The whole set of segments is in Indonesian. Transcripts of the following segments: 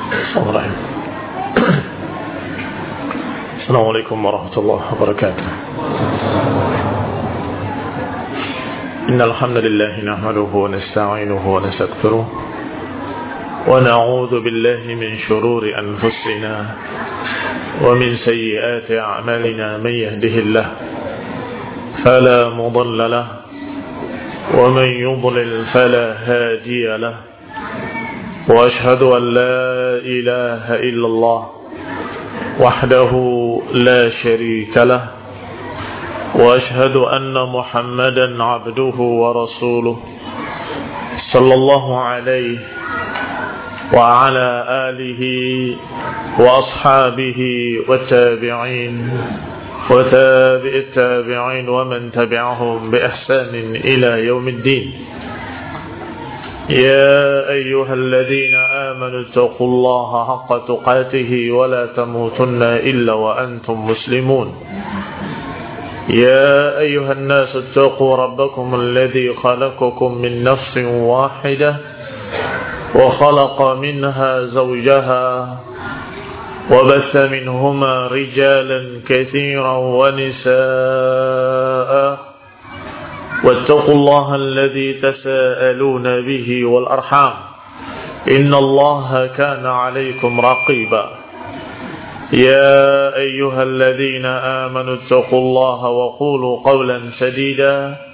Assalamualaikum warahmatullahi wabarakatuh. Innal hamdalillah nahmaduhu wa nasta'inuhu wa nastaghfiruh wa na'udzu billahi min shururi anfusina wa min sayyiati a'malina man yahdihillah fala mudilla lahu wa man yudlil fala hadiya lahu wa ashhadu an la ilaha illallah وحده لا شريك له وأشهد أن محمدا عبده ورسوله صلى الله عليه وعلى آله وأصحابه والتابعين وتابع التابعين ومن تبعهم بإحسان إلى يوم الدين. يا أيها الذين آمنوا اتقوا الله حق تقاته ولا تموتن إلا وأنتم مسلمون. يا أيها الناس اتقوا ربكم الذي خلقكم من نفس واحدة وخلق منها زوجها وبث منهما رجالا كثيرا ونساء واتقوا الله الذي تساءلون به والأرحام إن الله كان عليكم رقيبا. يا أيها الذين آمنوا اتقوا الله وقولوا قولا سديدا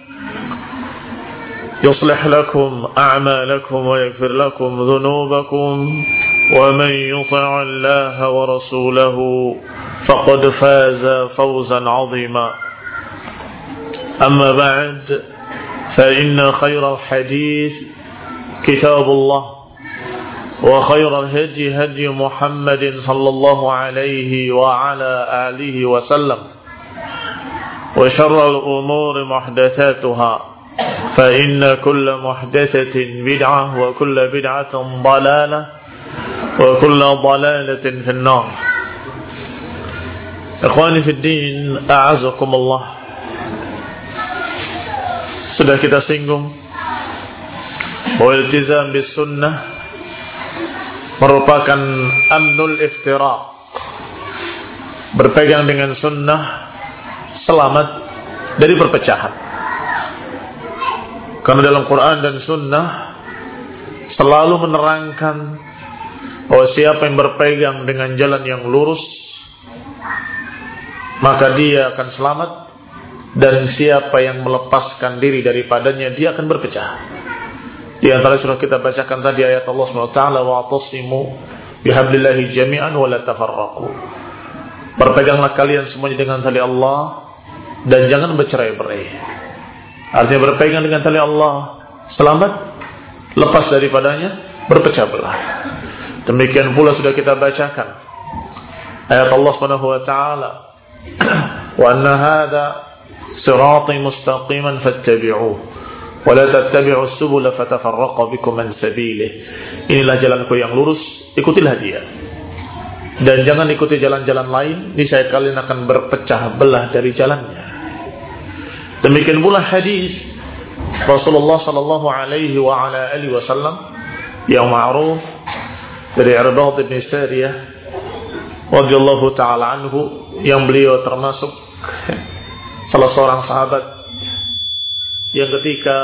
يصلح لكم أعمالكم ويغفر لكم ذنوبكم ومن يطع الله ورسوله فقد فاز فوزا عظيما. أما بعد فإن خير الحديث كتاب الله وخير الهدي هدي محمد صلى الله عليه وعلى آله وسلم وشر الأمور محدثاتها فإن كل محدثة بدعة وكل بدعة ضلالة وكل ضلالة في النار. إخواني في الدين أعزكم الله. Sudah kita singgung bahwa iltizam bis sunnah merupakan amnul iftiraq. Berpegang dengan sunnah selamat dari perpecahan. Karena dalam Quran dan sunnah selalu menerangkan bahwa siapa yang berpegang dengan jalan yang lurus maka dia akan selamat. Dan siapa yang melepaskan diri daripadanya dia akan berpecah. Di antara surah kita bacakan tadi ayat Allah SWT, wa'tasimu bihablillahi jami'an wa la tafarraqu. Berpeganglah kalian semuanya dengan tali Allah dan jangan bercerai-berai. Artinya berpegang dengan tali Allah selamat, lepas daripadanya berpecah belah. Demikian pula sudah kita bacakan ayat Allah SWT, wa anna hadza صراطي مستقيما فاتبعوه ولا تتبعوا السبل فتفرق بكم عن سبيله. Inilah jalanku yang lurus, ikutilah dia. Dan jangan ikuti jalan-jalan lain, niscaya kalian akan berpecah belah dari jalannya. Demikian pula hadis Rasulullah sallallahu alaihi wa ala alihi wasallam yang ma'ruf dari Irbad bin Sariyah radhiyallahu taala anhu, yang beliau termasuk salah seorang sahabat yang ketika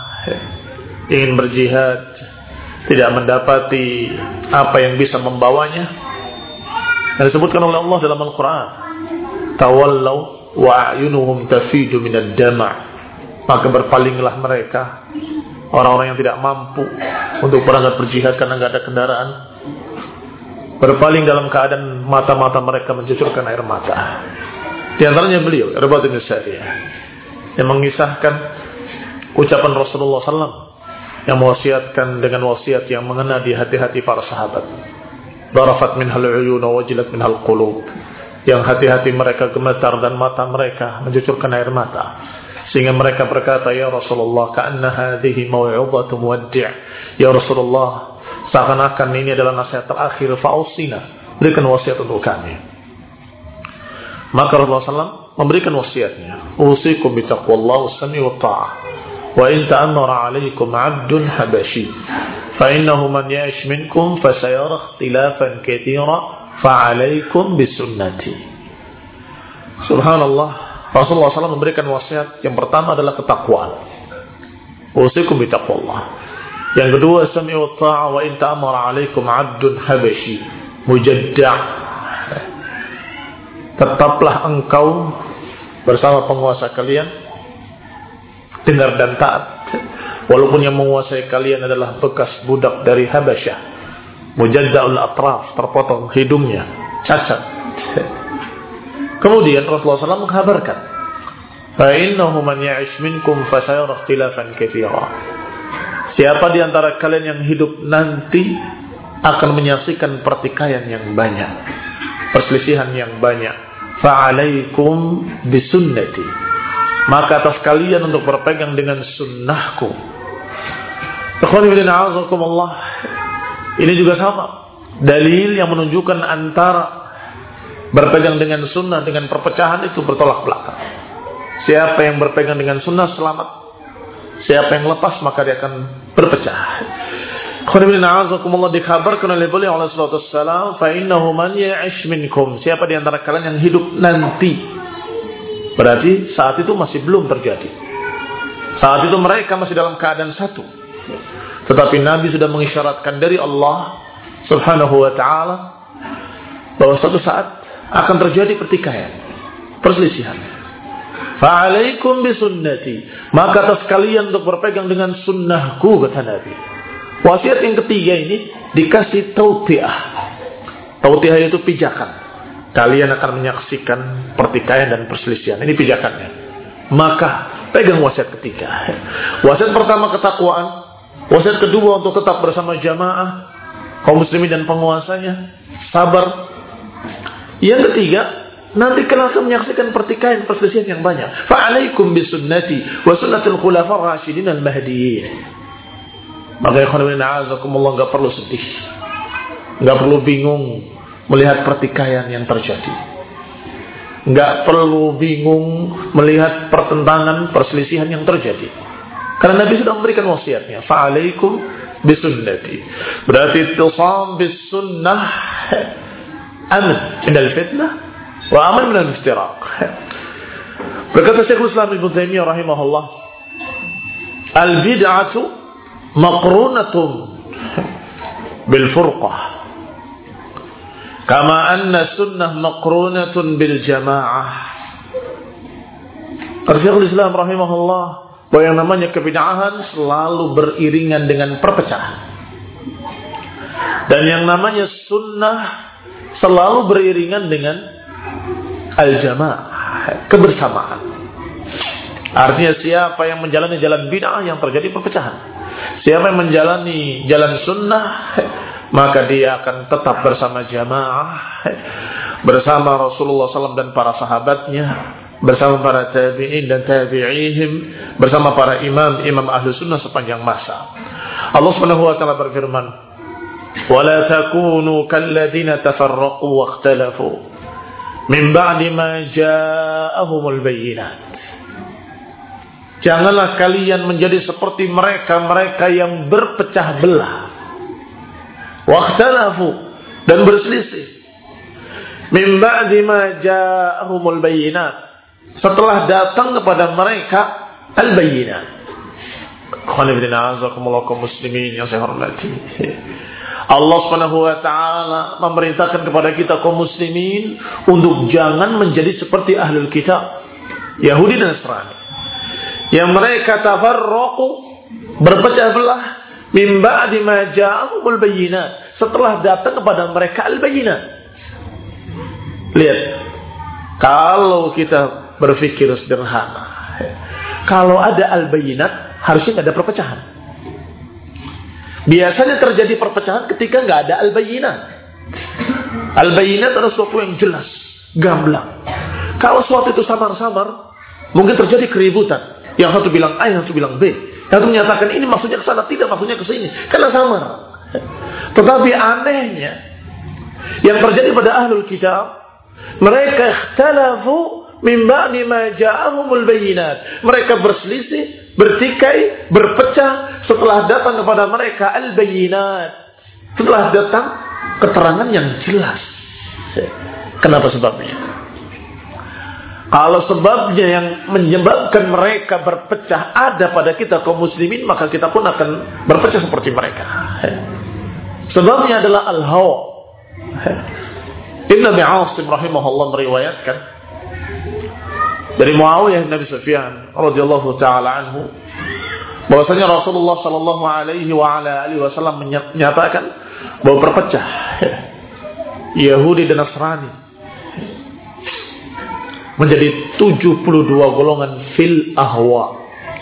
ingin berjihad tidak mendapati apa yang bisa membawanya. Dan disebutkan oleh Allah dalam Al-Quran, tawallaw wa a'yunuhum tafidu minad dama'. Maka berpalinglah mereka, orang-orang yang tidak mampu untuk berangkat berjihad karena tidak ada kendaraan. Berpaling dalam keadaan mata-mata mereka mencucurkan air mata. Di antaranya beliau, Irbad bin Sariyah, yang mengisahkan ucapan Rasulullah SAW yang mewasiatkan dengan wasiat yang mengena di hati-hati para sahabat. Darafat minhal uyun wa wajilat minhal qulub. Yang hati-hati mereka gemetar dan mata mereka mencucurkan air mata. Sehingga mereka berkata, ya Rasulullah, ka'anna hadhihi maw'udhatu muwaddi'. Ya Rasulullah, seakan-akan ini adalah nasihat terakhir, fa'usina, berikan wasiat untuk kami. Maka Rasulullah SAW memberikan wasiatnya, usikum bitaqwallah was-sami wa ta'ah wa in ta'ammara 'alaikum 'abdun habashi Fa innahu man ya'ish minkum fasayara ikhtilafan katsira fa 'alaikum bisunnati. Subhanallah, Rasulullah SAW memberikan wasiat yang pertama adalah ketakwaan. Usikum bitaqwallah. Yang kedua, sami'u ta'a wa in ta'amara 'alaikum 'abdun habasyi mujadda'. Tetaplah engkau bersama penguasa kalian, dengar dan taat, walaupun yang menguasai kalian adalah bekas budak dari Habasyah, mujadda'ul atraf, terpotong hidungnya, cacat. Kemudian Rasulullah SAW menghabarkan, fa innahu man ya'ish minkum fasayara ikhtilafan katsira. Siapa di antara kalian yang hidup nanti akan menyaksikan pertikaian yang banyak, perselisihan yang banyak. Fa'alaikum bisunnati. Maka atas kalian untuk berpegang dengan sunnahku. Ini juga sama. Dalil yang menunjukkan antara berpegang dengan sunnah dengan perpecahan itu bertolak belakang. Siapa yang berpegang dengan sunnah selamat. Siapa yang lepas maka dia akan berpecah. Dikabarkan oleh beliau alaihi salatu wassalam, fa innahu man ya'ish minkum. Siapa di antara kalian yang hidup nanti. Berarti saat itu masih belum terjadi. Saat itu mereka masih dalam keadaan satu. Tetapi Nabi sudah mengisyaratkan dari Allah Subhanahu wa ta'ala bahwa suatu saat akan terjadi pertikaian, perselisihan. Fa'alaikum bisunnati. Maka atas kalian untuk berpegang dengan sunnahku, kata Nabi. Wasiat yang ketiga ini dikasih tautiah. Tautiah itu pijakan. Kalian akan menyaksikan pertikaian dan perselisihan. Ini pijakannya. Maka pegang wasiat ketiga. Wasiat pertama ketakwaan. Wasiat kedua untuk tetap bersama jamaah, kaum muslimin dan penguasanya. Sabar. Yang ketiga, nanti kalian akan menyaksikan pertikaian perselisihan yang banyak. Fa'alaikum bisunnati wa sunnatul khulafar rasyidin al-mahdiyyin. Maka nggak perlu sedih, nggak perlu bingung melihat pertikaian yang terjadi, nggak perlu bingung melihat pertentangan, perselisihan yang terjadi, karena Nabi sudah memberikan wasiatnya. Fa'alaikum bisunnati. Berarti ittisam bisunnah aman minal fitnah wa aman minal iftiraq. Berkata Syekhul Islam Ibnu Taimiyah rahimahullah, al-bid'atu maqrunatun bil furqah kama anna sunnah maqrunatun bil jamaah. Syekhul Islam rahimahullah bahwa yang namanya kebid'ahan selalu beriringan dengan perpecahan, dan yang namanya sunnah selalu beriringan dengan al-jamaah, kebersamaan. Artinya siapa yang menjalani jalan bid'ah yang terjadi perpecahan. Siapa yang menjalani jalan sunnah maka dia akan tetap bersama jamaah, bersama Rasulullah SAW dan para sahabatnya, bersama para tabi'in dan tabi'ihim, bersama para imam ahlu sunnah sepanjang masa. Allah Subhanahu wa ta'ala berfirman, وَلَا تَكُونُوا كَالَّذِينَ تَفَرَّقُوا وَاخْتَلَفُوا مِنْ بَعْدِ مَا جَاءَهُمُ الْبَيِّنَاتِ. Janganlah kalian menjadi seperti mereka yang berpecah belah. Wakhtalafu, dan berselisih. Min ba'di ma ja'ahumul bayyinat. Setelah datang kepada mereka al-bayyinat. Qanibdina azakumullah kaum muslimin yang saya hormati. Allah Subhanahu wa ta'ala memerintahkan kepada kita kaum muslimin untuk jangan menjadi seperti ahlul kitab, Yahudi dan Nasrani, yang mereka tafarraqu, berpecah belah, min ba'di ma ja'ahumul bayyinat, setelah datang kepada mereka al-bayyinat. Lihat, kalau kita berpikir sederhana, kalau ada al-bayyinat harusnya tidak ada perpecahan. Biasanya terjadi perpecahan ketika nggak ada al-bayyinat. Al-bayyinat adalah sesuatu yang jelas, gamblang. Kalau sesuatu itu samar-samar, mungkin terjadi keributan. Yang satu bilang A, yang satu bilang B. Yang satu menyatakan ini maksudnya ke sana, tidak maksudnya ke sini. Karena samar. Tetapi anehnya, yang terjadi pada ahlul kitab, mereka ikhtalafu min ba'di ma ja'ahumul bayyinat. Mereka berselisih bertikai, berpecah setelah datang kepada mereka al-bayyinat, setelah datang keterangan yang jelas. Kenapa sebabnya? Kalau sebabnya yang menyebabkan mereka berpecah ada pada kita kaum muslimin, maka kita pun akan berpecah seperti mereka. Sebabnya adalah al-hawa. Ibn Abi Asim rahimahullah meriwayatkan dari Muawiyah bin Abi Sufyan radhiyallahu taala anhu bahwasanya Rasulullah sallallahu alaihi wa ala alihi wasallam menyatakan bahwa berpecah Yahudi dan Nasrani menjadi 72 golongan fil ahwa,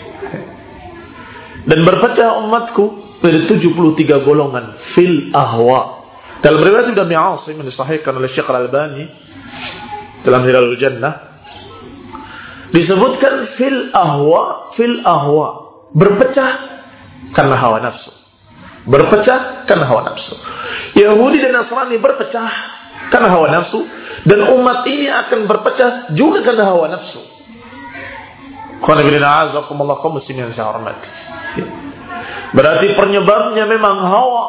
dan berpecah umatku menjadi 73 golongan fil ahwa. Dalam riwayat Ibnu Asim yang disahihkan oleh Syekh Al-Albani dalam Hilalul Jannah disebutkan fil ahwa, berpecah karena hawa nafsu. Berpecah karena hawa nafsu. Yahudi dan Nasrani berpecah karena hawa nafsu, dan umat ini akan berpecah juga karena hawa nafsu. Berarti penyebabnya memang hawa.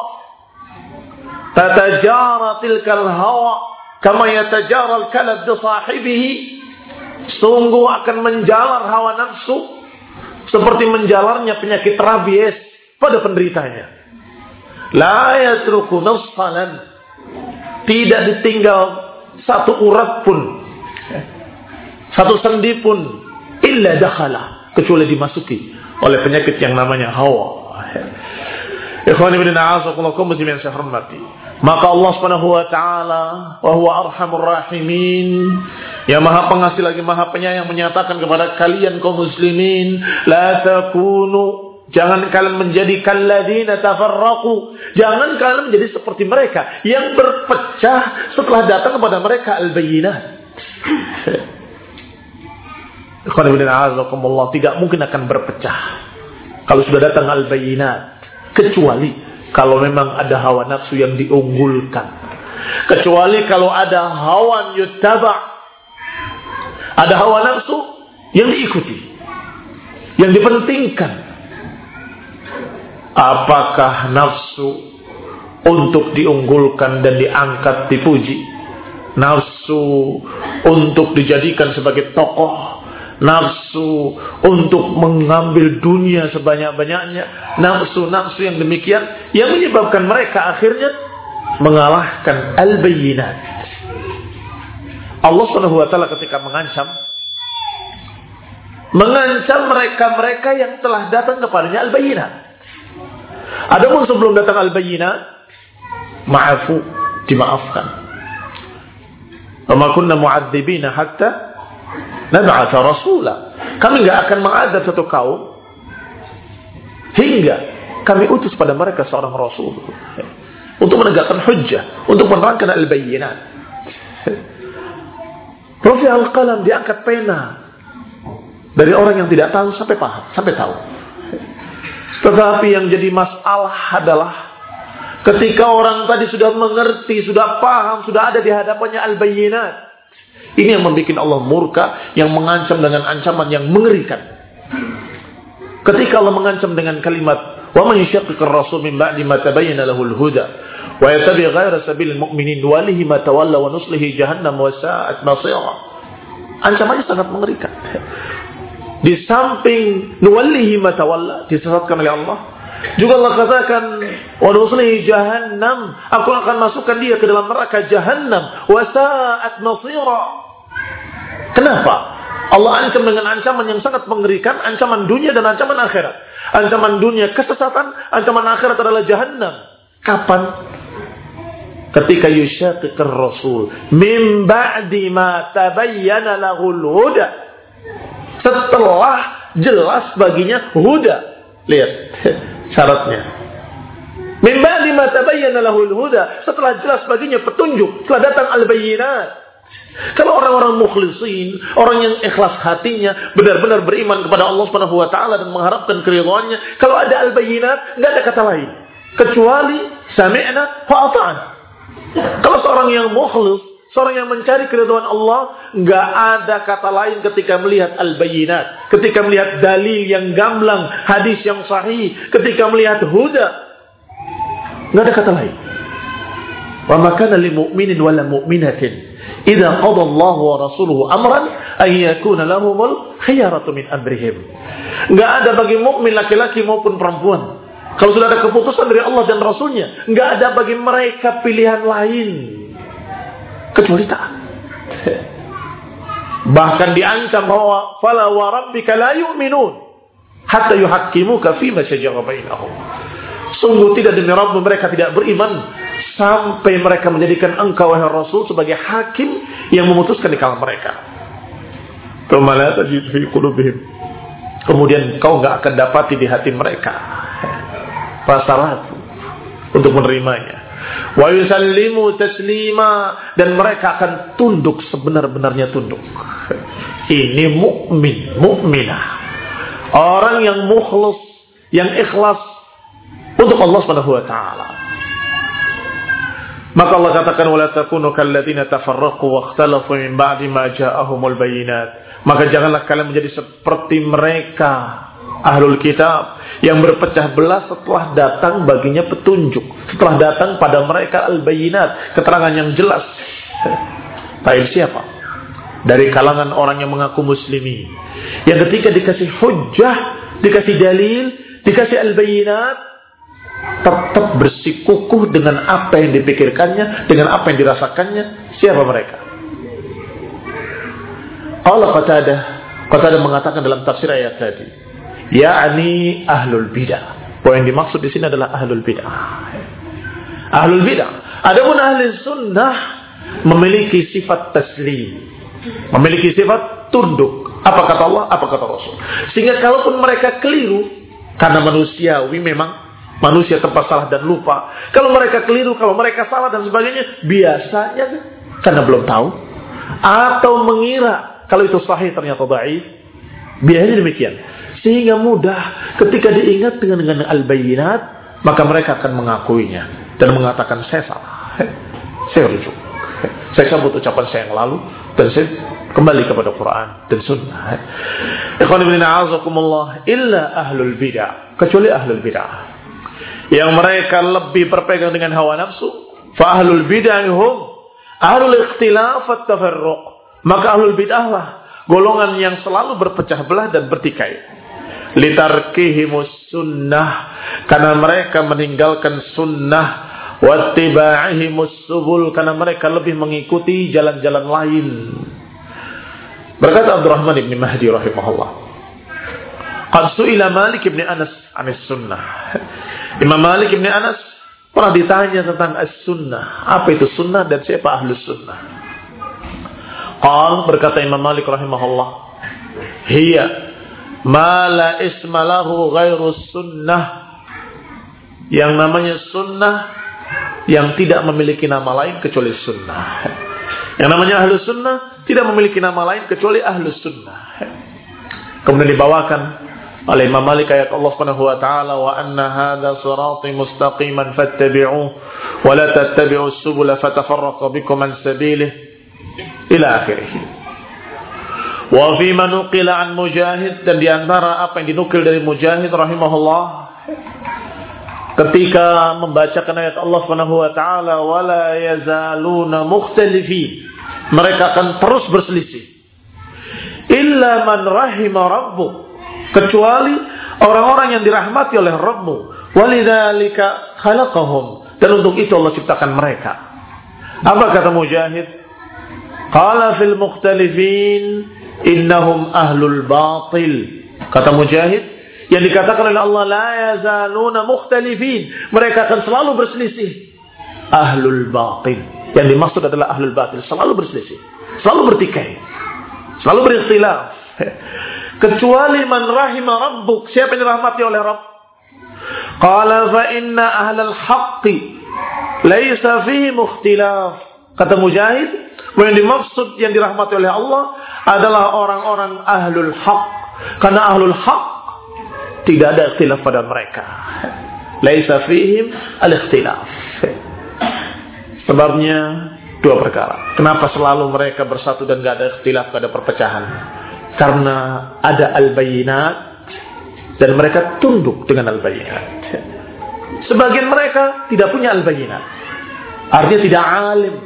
Tatajara tilkal hawa kama yatajara al-kalab bi sahibihi. Sungguh akan menjalar hawa nafsu seperti menjalarnya penyakit rabies pada penderitanya. La yatruku nafsalan, tidak ditinggal satu urat pun, satu sendi pun, illa dakhala, kecuali dimasuki oleh penyakit yang namanya hawa. Ikhwani bin a'azakumullah muslimin yang saya hormati, maka Allah Subhanahu wa taala wa huwa arhamur rahimin, yang maha pengasih lagi maha penyayang, menyatakan kepada kalian kaum muslimin, la takunu, jangan kalian menjadi kalladzina tafarraqu, jangan kalian menjadi seperti mereka yang berpecah setelah datang kepada mereka al-bayyinat. Ikhwan fillah a'azakumullah, tidak mungkin akan berpecah kalau sudah datang al-bayyinat, kecuali kalau memang ada hawa nafsu yang diunggulkan, kecuali kalau ada hawan yuttaba, ada hawa nafsu yang diikuti, yang dipentingkan. Apakah nafsu untuk diunggulkan dan diangkat, dipuji, nafsu untuk dijadikan sebagai tokoh, nafsu untuk mengambil dunia sebanyak-banyaknya, nafsu-nafsu yang demikian yang menyebabkan mereka akhirnya mengalahkan al-bayyinat. Allah Subhanahu wa taala ketika mengancam mereka-mereka yang telah datang kepadanya al-bayyinat. Adapun sebelum datang al-bayyinat, ma'afu, dimaafkan. Wa ma kunna mu'adzibina hatta nab'atha rasula. Kami enggak akan mengadab satu kaum hingga kami utus pada mereka seorang rasul untuk menegakkan hujjah, untuk menerangkan al-bayyinat. Rafi al-qalam, diangkat pena dari orang yang tidak tahu sampai paham, sampai tahu. Tetapi yang jadi masalah adalah ketika orang tadi sudah mengerti, sudah paham, sudah ada di hadapannya al-bayyinat, ini yang membuat Allah murka, yang mengancam dengan ancaman yang mengerikan. Ketika Allah mengancam dengan kalimat wa man yushaqiqir rasul min ba'di ma tabayyana lahul huda wa yattabi' ghayra sabilil mu'minin nuwallihi ma tawalla wa nuslihi jahannam wa sa'at masira. Ancamannya sangat mengerikan. Di samping nuwallihi ma tawalla, disesatkan oleh Allah, juga Allah katakan wa nuslihi jahannam, aku akan masukkan dia ke dalam neraka jahannam wa sa'at masira. Kenapa? Allah ancam dengan ancaman yang sangat mengerikan, ancaman dunia dan ancaman akhirat. Ancaman dunia kesesatan, ancaman akhirat adalah jahannam. Kapan? Ketika yushaqiqir rasul min ba'di ma tabayyana lahul huda, setelah jelas baginya huda. Lihat syaratnya. Min ba'di ma tabayyana lahul huda, setelah jelas baginya petunjuk, setelah datang al-bayyinat. Kalau orang-orang mukhlisin, orang yang ikhlas hatinya, benar-benar beriman kepada Allah Subhanahu wa taala dan mengharapkan keridhaannya, kalau ada al-bayyinat, enggak ada kata lain kecuali sami'na wa ata'na. Kalau seorang yang mukhlis Seorang yang mencari keridhaan Allah, nggak ada kata lain ketika melihat al-bayyinat, ketika melihat dalil yang gamblang, hadis yang sahih, ketika melihat huda, nggak ada kata lain. Wa ma kana lil mu'minin wala mu'minatin idza qada Allahu wa rasuluhu amran ay yakuna lahumul khiyaratu min amrihim. Nggak ada bagi mukmin laki-laki maupun perempuan, kalau sudah ada keputusan dari Allah dan Rasulnya, nggak ada bagi mereka pilihan lain kecuali taat. Bahkan diancam bahwa fala wa rabbika la yu'minun hatta yuhaqqimuka fima shajara bainahum. Sungguh tidak demi Rabb, mereka tidak beriman sampai mereka menjadikan engkau wahai Rasul sebagai hakim yang memutuskan di kalangan mereka. Tsumma la tajid fi qulubihim. Kemudian kau enggak akan dapati di hati mereka rasa ragu untuk menerimanya. Wa yusallimu taslima, dan mereka akan tunduk sebenar-benarnya tunduk. Ini mukmin, mukminah, orang yang mukhlis, yang ikhlas untuk Allah Subhanahu wa taala. Maka Allah katakan wala takunu kalladzina tafarraqu wa ikhtalafu min ba'di ma ja'ahumul bayyinat. Maka janganlah kalian menjadi seperti mereka Ahlul Kitab yang berpecah belah setelah datang baginya petunjuk, setelah datang pada mereka al-bayyinat, keterangan yang jelas. Baik siapa? Dari kalangan orang yang mengaku muslimi, yang ketika dikasih hujjah, dikasih dalil, dikasih al-bayyinat, tetap bersikukuh dengan apa yang dipikirkannya, dengan apa yang dirasakannya. Siapa mereka? Allah Qatadah mengatakan dalam tafsir ayat tadi, yakni ahlul bidah. Poin yang dimaksud di sini adalah ahlul bidah. Ahlul bidah. Adapun ahli sunnah memiliki sifat taslim, memiliki sifat tunduk. Apa kata Allah, apa kata Rasul. Sehingga kalaupun mereka keliru, karena manusiawi memang, manusia tempat salah dan lupa. Kalau mereka keliru, kalau mereka salah dan sebagainya, biasanya karena belum tahu atau mengira kalau itu sahih ternyata dhaif. Biasanya demikian. Sehingga mudah ketika diingat dengan al-bayyinat, maka mereka akan mengakuinya dan mengatakan saya salah, saya rujuk, saya cabut ucapan saya yang lalu dan saya kembali kepada Quran dan Sunnah. Ikhwan fillah a'azakumullah, illa ahlul bidah, kecuali ahlul bidah yang mereka lebih berpegang dengan hawa nafsu. Fa ahlul bidah hum ahlul ikhtilaf wat tafarruq. Maka ahlul bidah lah golongan yang selalu berpecah belah dan bertikai. Litarkihimus sunnah, karena mereka meninggalkan sunnah. Wattibaihimus subul, karena mereka lebih mengikuti jalan-jalan lain. Berkata Abdurrahman ibn Mahdi rahimahullah, qad su'ila Malik ibn Anas anis sunnah. Imam Malik ibn Anas pernah ditanya tentang as-sunnah. Apa itu sunnah dan siapa ahlus sunnah? Berkata Imam Malik rahimahullah, hiya ma la isma lahu ghairu sunnah. Yang namanya sunnah yang tidak memiliki nama lain kecuali sunnah. Yang namanya ahlus sunnah tidak memiliki nama lain kecuali ahlus sunnah. Kemudian dibawakan oleh Imam Malik ayat Allah Subhanahu wa taala, wa anna hadza sirati mustaqiman fattabi'uhu wa la tattabi'us subula fatafarraqa bikum an sabilihi ila akhirih. Wa fi man nuqila an Mujahid, dan di antara apa yang dinukil dari Mujahid rahimahullah ketika membacakan ayat Allah Subhanahu wa taala, wala yazaluna mukhtalifin, mereka akan terus berselisih, illa man rahima rabbuk, kecuali orang-orang yang dirahmati oleh Rabbmu, walidzalika khalaqahum, dan untuk itu Allah ciptakan mereka. Apa kata Mujahid? Qala fil mukhtalifin innahum ahlul batil. Kata Mujahid, yang dikatakan oleh Allah la yazaluna mukhtalifin, mereka akan selalu berselisih. Ahlul batil, yang dimaksud adalah ahlul batil, selalu berselisih, selalu bertikai, selalu berikhtilaf. Kecuali man rahima rabbuk, siapa yang dirahmati oleh Rabb. Qala fa inna ahlal haqqi laysa fihi mukhtilaf. Kata Mujahid, yang dimaksud yang dirahmati oleh Allah adalah orang-orang ahlul haq, karena ahlul haq tidak ada ikhtilaf pada mereka. Laisa fihim al-ikhtilaf. Sebabnya Dua perkara. Kenapa selalu mereka bersatu dan gak ada ikhtilaf, gak ada perpecahan? Karena ada al-bayyinat dan mereka tunduk dengan al-bayyinat. Sebagian mereka tidak punya al-bayyinat, artinya tidak alim,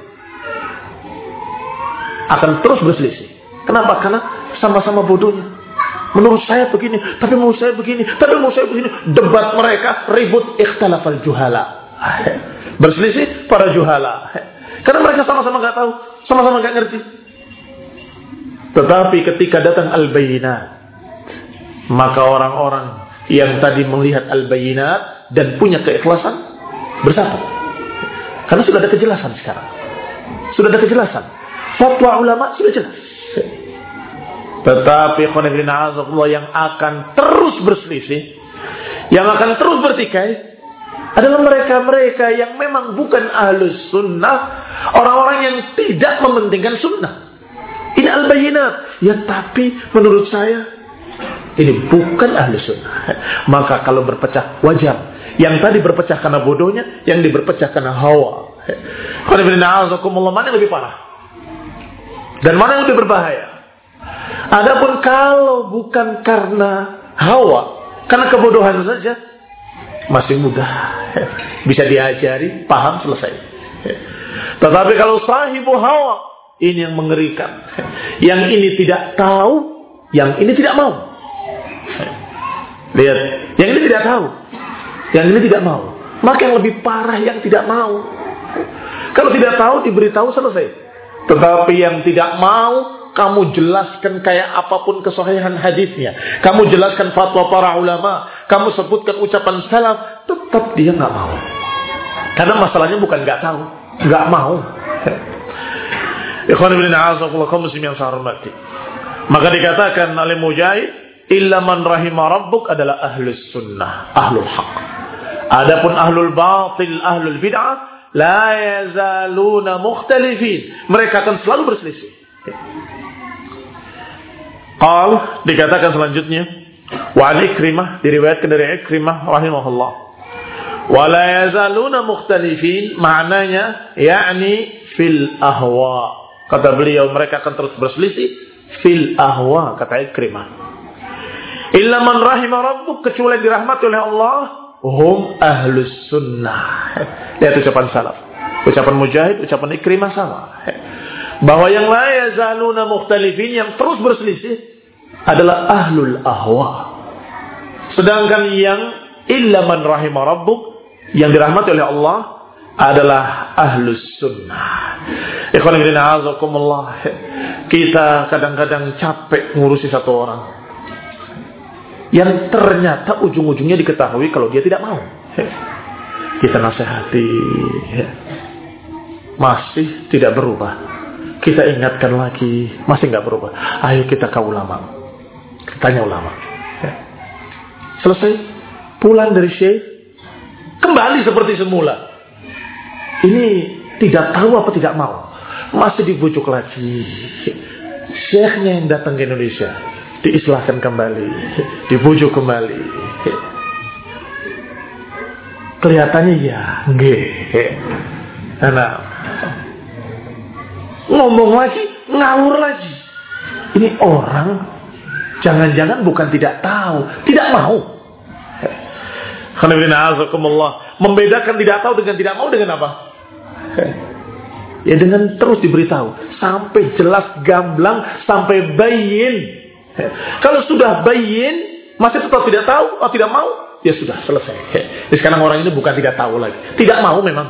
akan terus berselisih. Kenapa? Karena sama-sama bodohnya. Menurut saya begini, tapi menurut saya begini, tapi menurut saya begini. Debat mereka ribut, ikhtilafal juhala. Berselisih para juhala. Karena mereka sama-sama gak tahu, sama-sama gak ngerti. Tetapi ketika datang al-bayyinat, maka orang-orang yang tadi melihat al-bayyinat dan punya keikhlasan bersatu. Karena sudah ada kejelasan sekarang. Sudah ada kejelasan. Fatwa ulama sudah jelas. Tetapi yang akan terus berselisih, yang akan terus bertikai, adalah mereka-mereka yang memang bukan ahlus sunnah, orang-orang yang tidak mementingkan sunnah. Ini al-bayyinat, ya tapi menurut saya ini bukan ahlus sunnah. Maka kalau berpecah wajar. Yang tadi berpecah karena bodohnya, yang berpecah karena hawa. Mana yang lebih parah? Dan mana yang lebih berbahaya? Adapun kalau bukan karena hawa, karena kebodohan saja, masih mudah, bisa diajari, paham, selesai. Tetapi kalau sahibu hawa, ini yang mengerikan. Yang ini tidak tahu, yang ini tidak mau. Lihat, yang ini tidak tahu, yang ini tidak mau. Maka yang lebih parah yang tidak mau. Kalau tidak tahu, diberitahu, selesai. Tetapi yang tidak mau, kamu jelaskan kayak apapun kesahihan hadisnya, kamu jelaskan fatwa para ulama, kamu sebutkan ucapan salaf, tetap dia nggak mau. Karena masalahnya bukan nggak tahu, nggak mau. Ikhwan ibn a'azakullah kaum muslim yang saya hormati. Maka dikatakan oleh Mujahid, illa man rahima rabbuk adalah ahlus sunnah, ahlul haq. Adapun ahlul batil, ahlul bid'ah, la yazaluna mukhtalifin. Mereka akan selalu berselisih. Qal, dikatakan selanjutnya, wa an Ikrimah, diriwayatkan dari Ikrimah rahimahullah, wa la yazaluna mukhtalifin, maknanya yakni fil ahwa. Kata beliau, mereka akan terus berselisih fil ahwa, kata Ikrimah. Illa man rahimah rabbuk, kecuali yang dirahmati oleh Allah, hum ahlus sunnah. Lihat ucapan salaf, ucapan Mujahid, ucapan Ikrimah sama. Bahwa yang la yazaluna mukhtalifin, yang terus berselisih adalah ahlul ahwa. Sedangkan yang illa man rahimah rabbuk, yang dirahmati oleh Allah, adalah ahlus sunnah. Ikhwan fillah a'azakumullah. Kita kadang-kadang capek ngurusi satu orang yang ternyata ujung-ujungnya diketahui kalau dia tidak mau. Kita nasihati, masih tidak berubah. Kita ingatkan lagi, masih nggak berubah. Ayo kita ke ulama, tanya ulama. Selesai, pulang dari syekh, kembali seperti semula. Ini tidak tahu apa tidak mau, masih dibujuk lagi. Syekhnya yang datang ke Indonesia, diislahkan kembali, dibujuk kembali. Kelihatannya ya, nah, ngomong lagi, ngawur lagi. Ini orang jangan-jangan bukan tidak tahu, tidak mau. Membedakan tidak tahu dengan tidak mau dengan apa? Ya dengan terus diberitahu sampai jelas gamblang, sampai bayyin. Kalau sudah bayyin masih tetap tidak tahu atau tidak mau, ya sudah selesai. Jadi sekarang orang ini bukan tidak tahu lagi, tidak mau memang.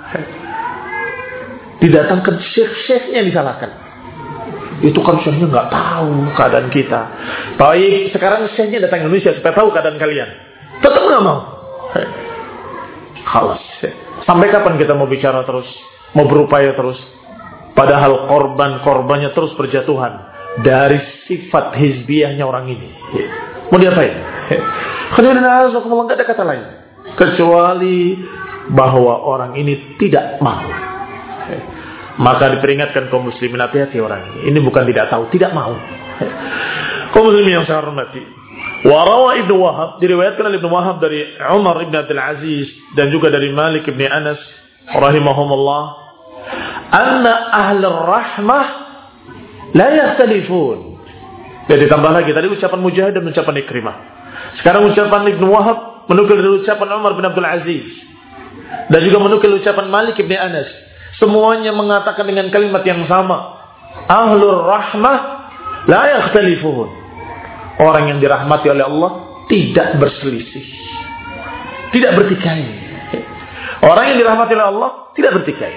Didatangkan syekh-syekhnya disalahkan. Itu kan syekhnya nggak tahu keadaan kita. Baik, sekarang syekhnya datang ke Indonesia supaya tahu keadaan kalian. Tetap nggak mau. Khalas. Sampai kapan kita mau bicara terus, mau berupaya terus? Padahal korbannya terus berjatuhan dari sifat hizbiyahnya orang ini. Mau diapain? Nggak ada kata lain kecuali bahwa orang ini tidak mau. Maka diperingatkan kaum muslimin, hati-hati orang ini. Ini bukan tidak tahu, tidak mau. Kaum muslimin yang saya hormati. Warawa Ibnu Wahab, diriwayatkan oleh Ibnu Wahab dari Umar ibn Abdul Aziz dan juga dari Malik ibn Anas rahimahumullah, anna ahlur rahmah la yakhtalifun. Dan ditambah lagi tadi ucapan Mujahid dan ucapan Ikrimah. Sekarang ucapan Ibnu Wahab menukil dari ucapan Umar bin Abdul Aziz dan juga menukil ucapan Malik bin Anas. Semuanya mengatakan dengan kalimat yang sama. Ahlur rahmah la yakhtalifun. Orang yang dirahmati oleh Allah tidak berselisih, tidak bertikai. Orang yang dirahmati oleh Allah tidak bertikai.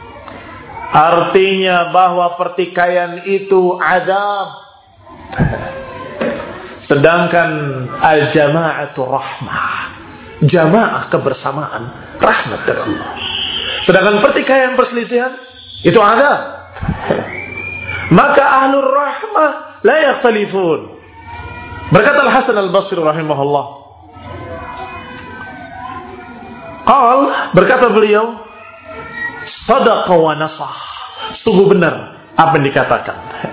Artinya bahwa pertikaian itu azab. Sedangkan al-jama'atu rahmah, jamaah kebersamaan, rahmat dari Allah. Sedangkan pertikaian perselisihan itu ada. Maka ahlur rahmah la yakhtalifun. Berkata Al-Hasan Al-Basri rahimahullah. Berkata beliau, sadaqa wa nasah. Sungguh benar apa yang dikatakan.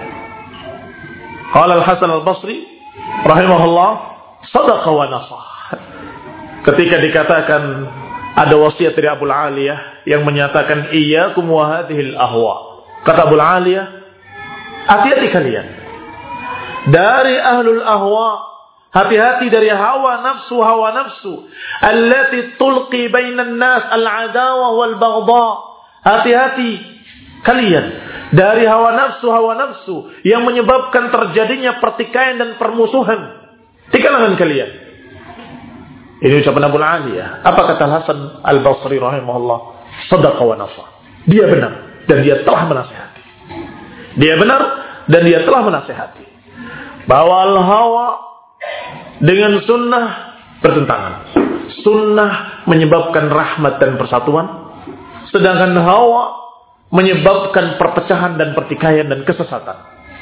Qala Al-Hasan Al-Basri rahimahullah, sadaqa wa nasah. Ketika dikatakan ada wasiat dari Abu Aliyah yang menyatakan iyyakum wa hadhil ahwa. Kata Abu Aliyah, hati-hati kalian dari ahlul ahwa, hati-hati dari hawa nafsu allati tulqi bainan nas al-adawa wal baghdha. Hati-hati kalian dari hawa nafsu yang menyebabkan terjadinya pertikaian dan permusuhan di kalangan kalian. Ini ucapan Abu Aliyah. Apa kata Hasan Al-Basri rahimahullah? Sadaqa wa nasah. Dia benar dan dia telah menasihati. Dia benar dan dia telah menasihati bahwa al-hawa dengan sunnah bertentangan. Sunnah menyebabkan rahmat dan persatuan, sedangkan hawa menyebabkan perpecahan dan pertikaian dan kesesatan.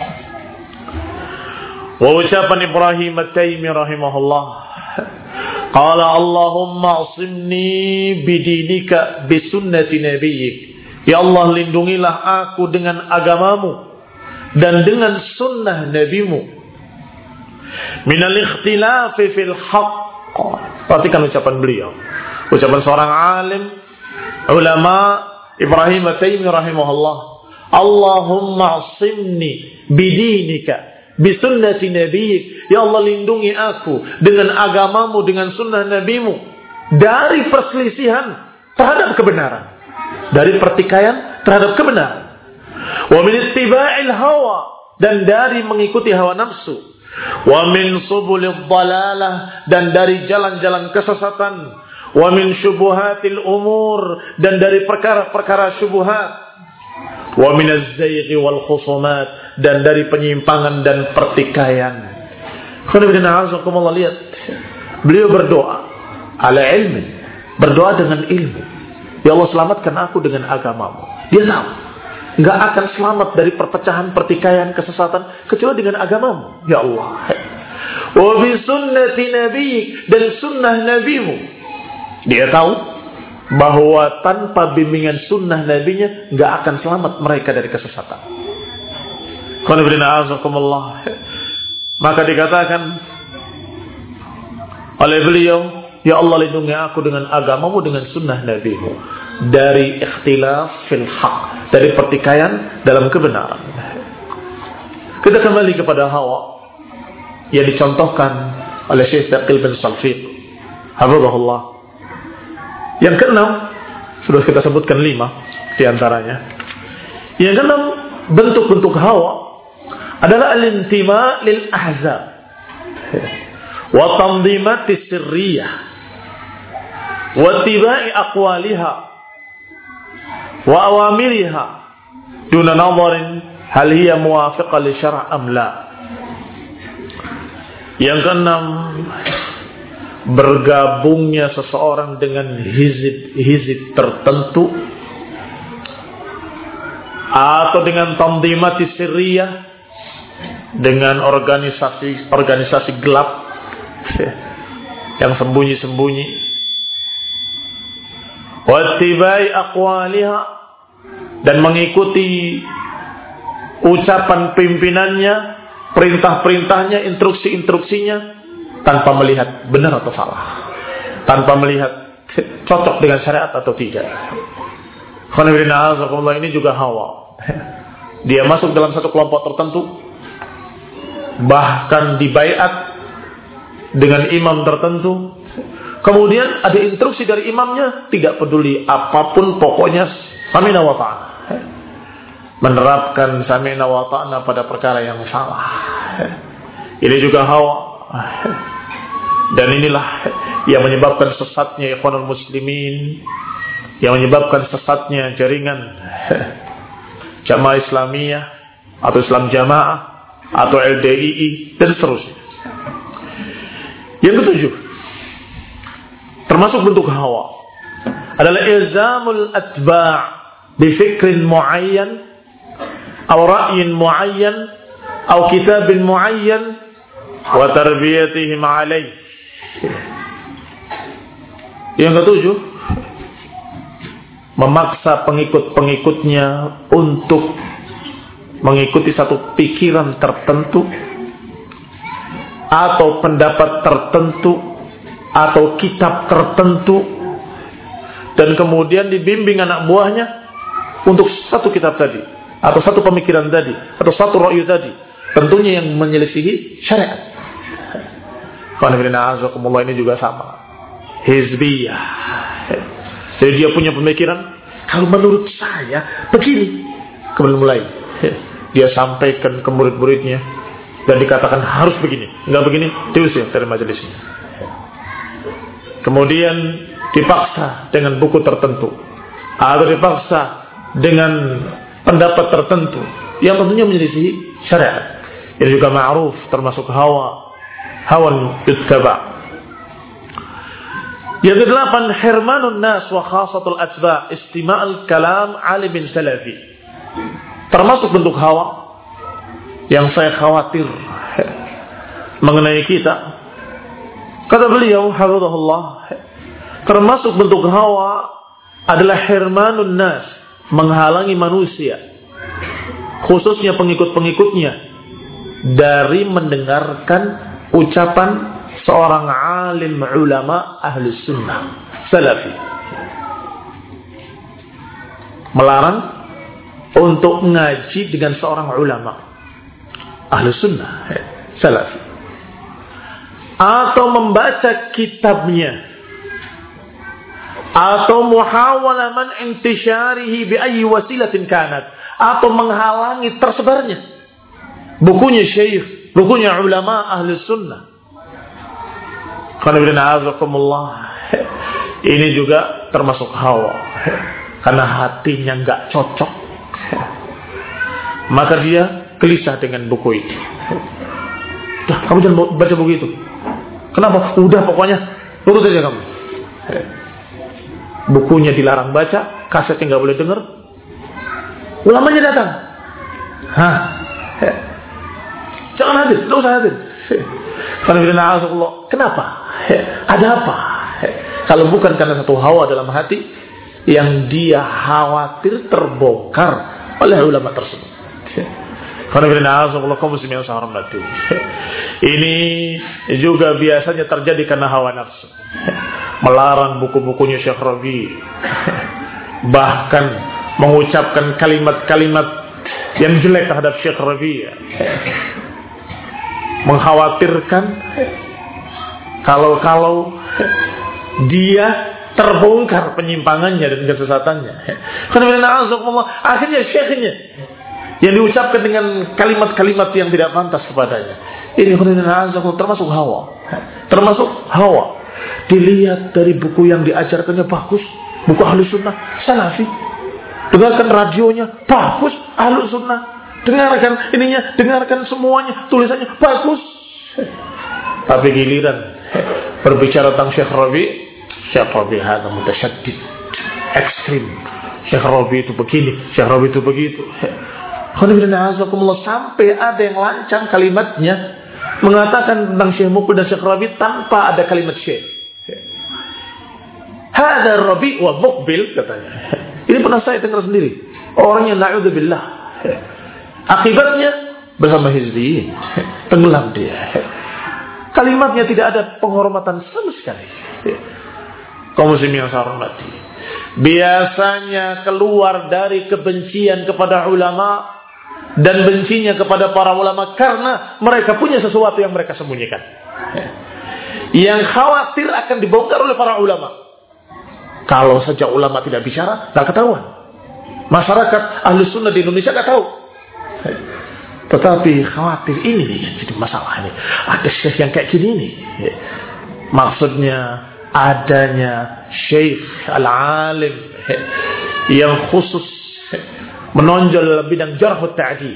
Wa ucapan Ibrahim At-Taimi rahimahullah, qala Allahumma asimni bidinika bisunnati nabiyyik. Ya Allah, lindungilah aku dengan agamamu dan dengan sunnah nabimu. Minal ikhtilafi fil haqq. Perhatikan ucapan beliau, ucapan seorang alim ulama Ibrahim At-Taimi rahimahullah. Allahumma asimni bidinika bisunnati nabiyyik. Ya Allah, lindungi aku dengan agamamu, dengan sunnah nabimu dari perselisihan terhadap kebenaran, dari pertikaian terhadap kebenaran. Wa min ittiba'il hawa, dan dari mengikuti hawa nafsu. Wa min subulid dhalalah, dan dari jalan-jalan kesesatan. Wa min syubuhatil umur, dan dari perkara-perkara syubuhat. Wa min az-zayghi wal khusumat, dan dari penyimpangan dan pertikaian. Lihat, beliau berdoa ala ilmi, berdoa dengan ilmu. Ya Allah, selamatkan aku dengan agamamu. Dia tahu enggak akan selamat dari perpecahan, pertikaian, kesesatan kecuali dengan agamamu. Ya Allah. Wa bi sunnati nabiyyik, dan sunnah nabimu. Dia tahu bahwa tanpa bimbingan sunnah nabinya enggak akan selamat mereka dari kesesatan. Maka dikatakan oleh beliau, ya Allah, lindungi aku dengan agamamu, dengan sunnah nabimu dari ikhtilaf fil haq, dari pertikaian dalam kebenaran. Kita kembali kepada hawa yang dicontohkan oleh Syekh Taqil bin Salfiq hafizahullah. Yang keenam, sudah kita sebutkan 5 di antaranya. Yang keenam, bentuk-bentuk hawa adalah al-intima lil ahzab wa tanzimati sirriyah wa tibai aqwaliha wa awamiriha duna nadharin hal hiya muwafiqah li syara' am la. Yang keenam, bergabungnya seseorang dengan hizib tertentu atau dengan tanzimati sirriyah, dengan organisasi gelap yang sembunyi-sembunyi, wattibai aqwaliha, dan mengikuti ucapan pimpinannya, perintah-perintahnya, instruksi-instruksinya tanpa melihat benar atau salah, tanpa melihat cocok dengan syariat atau tidak. Ini juga hawa. Dia masuk dalam satu kelompok tertentu, bahkan dibaiat dengan imam tertentu. Kemudian ada instruksi dari imamnya, tidak peduli apapun, pokoknya sami'na wa ta'na. Menerapkan sami'na wa ta'na pada perkara yang salah. Ini juga hawa. Dan inilah yang menyebabkan sesatnya ikhwanul muslimin, yang menyebabkan sesatnya jaringan Jamaah Islamiyah atau Islam Jamaah atau LDII dan seterusnya. Yang ketujuh, termasuk bentuk hawa adalah ilzamul atba' bi fikrin muayyan aw ra'yin muayyan aw kitabin muayyan wa tarbiyatihim alaih. Yang ketujuh, memaksa pengikut-pengikutnya untuk mengikuti satu pikiran tertentu atau pendapat tertentu atau kitab tertentu, dan kemudian dibimbing anak buahnya untuk satu kitab tadi atau satu pemikiran tadi atau satu ra'yu tadi, tentunya yang menyelisihi syariat. Ini juga sama, hizbiyah. Jadi dia punya pemikiran, kalau menurut saya begini, kemudian mulai dia sampaikan ke murid-muridnya dan dikatakan harus begini, enggak begini diusir dari majelisnya. Kemudian dipaksa dengan buku tertentu atau dipaksa dengan pendapat tertentu yang tentunya menyelisih syariat. Ini juga ma'ruf, termasuk hawan yuttaba. Yang kedelapan, hirmanun nas wa khasatul atba' istima'al kalam alimin salafi. Termasuk bentuk hawa yang saya khawatir mengenai kita. Kata beliau hafizahullah, termasuk bentuk hawa adalah hirmanun nas, menghalangi manusia, khususnya pengikut-pengikutnya, dari mendengarkan ucapan seorang alim ulama ahli sunnah salafi. Melarang untuk ngaji dengan seorang ulama ahli sunnah salafi, atau membaca kitabnya, atau muhawala man intisharihi bi ayyi wasilatin kanat, atau menghalangi tersebarnya bukunya syekh, bukunya ulama ahli sunnah. Ini juga termasuk hawa, karena hatinya nggak cocok, maka dia gelisah dengan buku itu. Kamu jangan baca buku itu. Kenapa? Udah pokoknya lurus aja kamu. Bukunya dilarang baca, kasetnya nggak boleh dengar. Ulamanya datang. Jangan hadir, tidak usah hadir. Kenapa? Ada apa? Kalau bukan karena satu hawa dalam hati yang dia khawatir terbongkar oleh ulama tersebut. Ini juga biasanya terjadi karena hawa nafsu. Melarang buku-bukunya Syekh Rabi, bahkan mengucapkan kalimat-kalimat yang jelek terhadap Syekh Rabi, mengkhawatirkan kalau dia terbongkar penyimpangannya dan kesesatannya. Akhirnya syekhnya yang diucapkan dengan kalimat-kalimat yang tidak pantas kepadanya. Ini termasuk hawa. Termasuk hawa. Dilihat dari buku yang diajarkannya bagus, buku ahlu sunnah salafi. Dengarkan radionya bagus, ahlu sunnah. Dengarkan ininya, dengarkan semuanya, tulisannya bagus. Tapi giliran berbicara tentang Syekh Rabi hada mutasyaddid, ekstrim. Syekh Rabi itu begini, Syekh Rabi itu begitu. Sampai ada yang lancang kalimatnya mengatakan tentang Syekh Mukbil dan Syekh Rabi tanpa ada kalimat Syekh. Hada Rabi wa Mukbil, katanya. Ini pernah saya dengar sendiri. Orangnya na'udzubillah. Akibatnya bersama hizbi, tenggelam dia. Kalimatnya tidak ada penghormatan sama sekali. Kaum muslimin yang saya hormati, biasanya keluar dari kebencian kepada ulama dan bencinya kepada para ulama karena mereka punya sesuatu yang mereka sembunyikan, yang khawatir akan dibongkar oleh para ulama. Kalau saja ulama tidak bicara, tak ketahuan. Masyarakat ahli sunnah di Indonesia tak tahu. Tetapi khawatir ini nih, jadi masalah ini. Ada syekh yang kayak gini nih. Maksudnya adanya syekh al-alim yang khusus menonjol dalam bidang jarh wa ta'dil.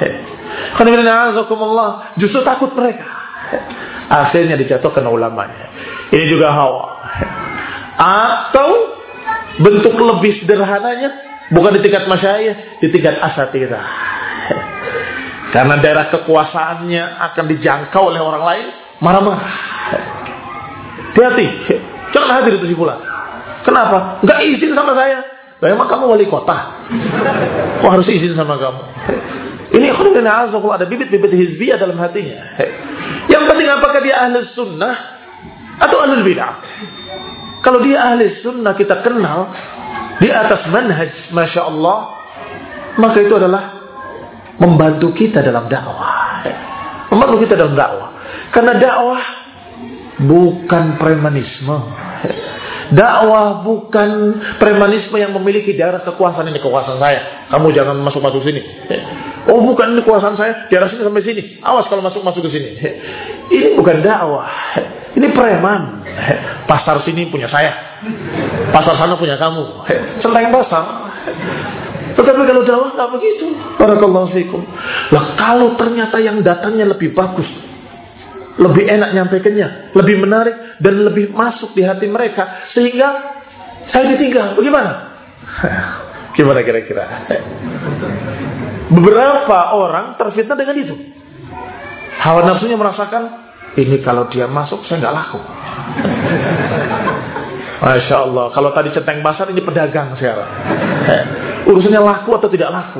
Justru takut mereka. Akhirnya dijatuhkan ulamanya. Ini juga hawa. Atau bentuk lebih sederhananya, bukan di tingkat masyayikh, di tingkat asatidzah. Karena daerah kekuasaannya akan dijangkau oleh orang lain, marah-marah. Hati-hati, jangan hadir itu si fulan. Kenapa? Enggak izin sama saya. Emang kamu wali kota? Kok harus izin sama kamu? Ini ada bibit-bibit hizbiyah dalam hatinya. Yang penting apakah dia ahli sunnah atau ahli bid'ah? Kalau dia ahli sunnah, kita kenal di atas manhaj, Masya Allah, maka itu adalah membantu kita dalam dakwah. Membantu kita dalam dakwah. Karena dakwah bukan premanisme. Dakwah bukan premanisme yang memiliki daerah kekuasaan. Ini kekuasaan saya, kamu jangan masuk-masuk sini. Oh bukan, ini kekuasaan saya, daerah sini sampai sini, awas kalau masuk-masuk ke sini. Ini bukan dakwah. Ini preman. Pasar sini punya saya, pasar sana punya kamu. Selain pasar. Tetapi kalau dakwah nggak begitu. Barakallahu fikum. Lah kalau ternyata yang datangnya lebih bagus, lebih enak nyampaikannya, lebih menarik dan lebih masuk di hati mereka, sehingga saya ditinggal, bagaimana? Gimana kira-kira? Beberapa orang terfitnah dengan itu. Hawa nafsunya merasakan, ini kalau dia masuk saya nggak laku. Masya Allah, kalau tadi centeng pasar, ini pedagang sekarang. Urusannya laku atau tidak laku.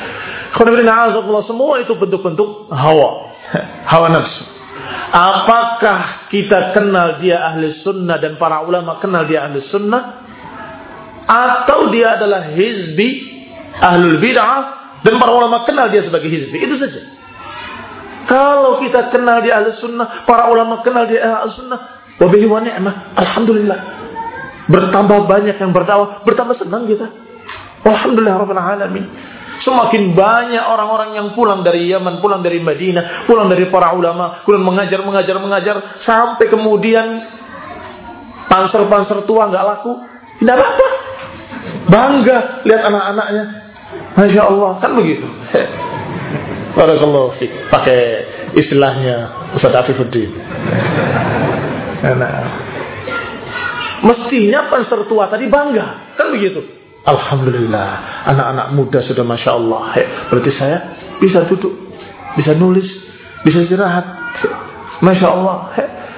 Semua itu bentuk-bentuk hawa nafsu. Apakah kita kenal dia ahli sunnah dan para ulama kenal dia ahli sunnah, atau dia adalah hizbi, ahlul bid'ah, dan para ulama kenal dia sebagai hizbi? Itu saja. Kalau kita kenal dia ahli sunnah, para ulama kenal dia ahli sunnah, wabihi wa ni'mah, alhamdulillah. Bertambah banyak yang berdakwah, bertambah senang kita. Alhamdulillah rabbil alamin. Semakin banyak orang-orang yang pulang dari Yaman, pulang dari Madinah, pulang dari para ulama, kemudian mengajar, sampai kemudian panser-panser tua nggak laku, tidak apa-apa, bangga lihat anak-anaknya, Masya Allah, kan begitu. Barakallahu fiik, pakai istilahnya Ustaz Afifuddin. Nah, mestinya panser tua tadi bangga, kan begitu. Alhamdulillah, anak-anak muda sudah Masya Allah. Berarti saya bisa duduk, bisa nulis, bisa istirahat. Masya Allah.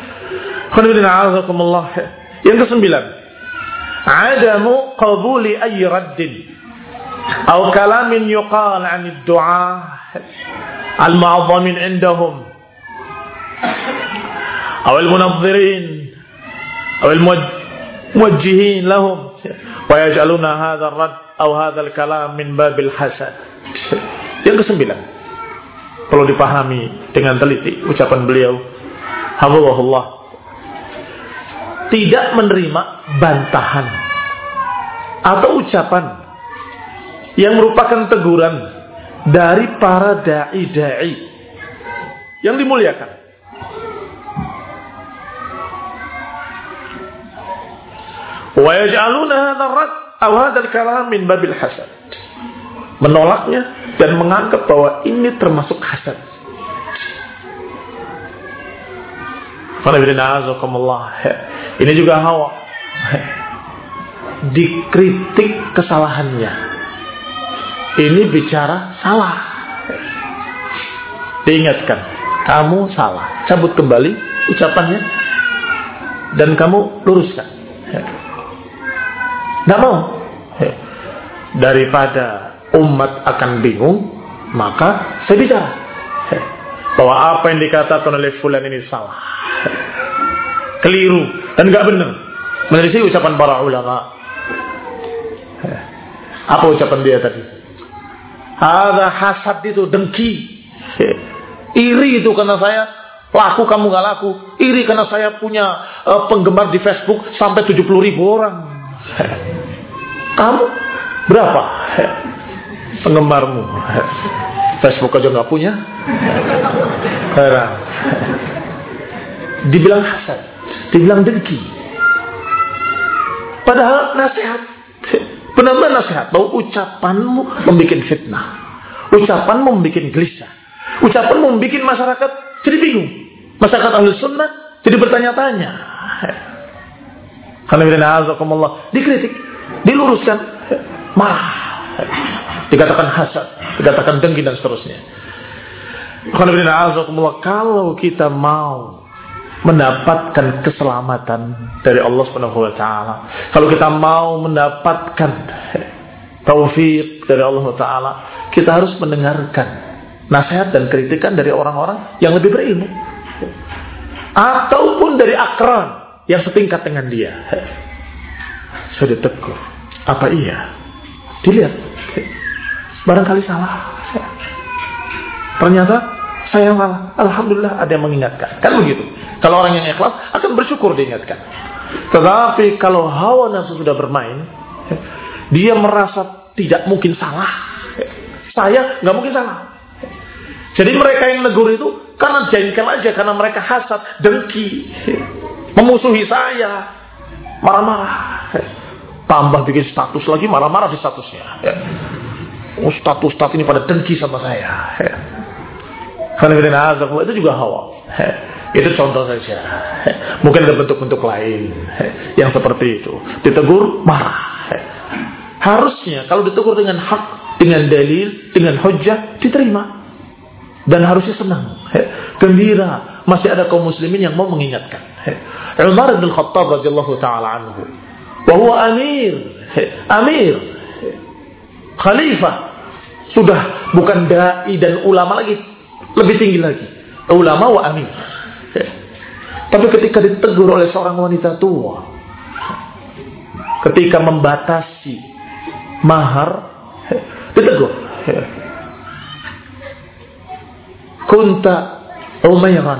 Yang ke-9, adamu qabuli ayyi raddin atau kalamin yuqal 'anid du'a al-mu'azzamin 'indahum atau al-munadhdhirin atau al-muwajjihin lahum wa yaj'aluna hadha ar-radd aw hadha al-kalam min babil hasad. Yang ke-9, perlu dipahami dengan teliti ucapan beliau hafizahullah, tidak menerima bantahan atau ucapan yang merupakan teguran dari para dai-dai yang dimuliakan. Wa yaj'aluna hadha ar-radd aw hadha al-kalam min babil hasad. Menolaknya dan menganggap bahwa ini termasuk hasad. Ini juga hawa. Dikritik kesalahannya. Ini bicara salah. Diingatkan, kamu salah. Cabut kembali ucapannya dan kamu luruskan. Tidak mau. Daripada umat akan bingung, maka saya bicara bahwa apa yang dikatakan oleh fulan ini salah, keliru dan nggak benar. Menelisih ucapan para ulama. Apa ucapan dia tadi? Ada hasad itu, dengki. Iri itu karena saya laku, kamu gak laku. Iri karena saya punya penggemar di Facebook sampai 70.000 orang. Kamu berapa penggemarmu? Facebook aja gak punya. Heran. Dibilang hasad, dibilang dengki. Padahal nasihat, benar-benar nasihat bahwa ucapanmu membuat fitnah, ucapanmu membuat gelisah, ucapanmu membuat masyarakat jadi bingung, masyarakat Ahlus Sunnah jadi bertanya-tanya. Alhamdulillah, dikritik, diluruskan, marah, dikatakan hasad, dikatakan dengki dan seterusnya. Alhamdulillah, kalau kita mau mendapatkan keselamatan dari Allah Subhanahu wa taala, kalau kita mau mendapatkan taufik dari Allah taala, kita harus mendengarkan nasihat dan kritikan dari orang-orang yang lebih berilmu ataupun dari akran yang setingkat dengan dia. Saya ditegur, apa iya? Dilihat, barangkali salah. Ternyata saya yang salah. Alhamdulillah ada yang mengingatkan. Kan begitu. Kalau orang yang ikhlas akan bersyukur diingatkan. Tetapi kalau hawa nafsu sudah bermain, dia merasa tidak mungkin salah. Saya nggak mungkin salah. Jadi mereka yang negur itu karena jengkel aja, karena mereka hasad, dengki, memusuhi saya, marah-marah. Tambah bikin status lagi, marah-marah di statusnya. Status ini pada dengki sama saya. Karena itu juga hawa. Itu contoh saja. Mungkin ada bentuk-bentuk lain yang seperti itu. Ditegur, marah. Harusnya kalau ditegur dengan hak, dengan dalil, dengan hujjah, diterima. Dan harusnya senang, gembira. Masih ada kaum muslimin yang mau mengingatkan. Umar bin Khattab radhiyallahu taala anhu, wa huwa amir, khalifah, sudah bukan dai dan ulama lagi, lebih tinggi lagi, ulama wa amir. Tapi ketika ditegur oleh seorang wanita tua, ketika membatasi mahar, ditegur. Kunta Umairan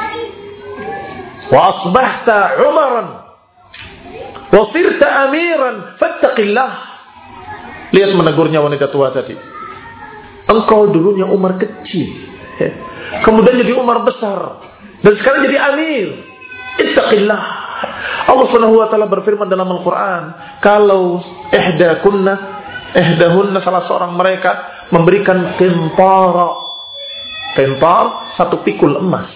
wa asbahta Umaran wa sirta amiran fattaqillah. Lihat menegurnya wanita tua tadi. Engkau dulunya Umar kecil, kemudian jadi Umar besar, dan sekarang jadi amir. Ittaqillah. Allah Subhanahu wa taala berfirman dalam Al-Qur'an, kalau ihdahunna salah seorang mereka memberikan qintara, satu pikul emas.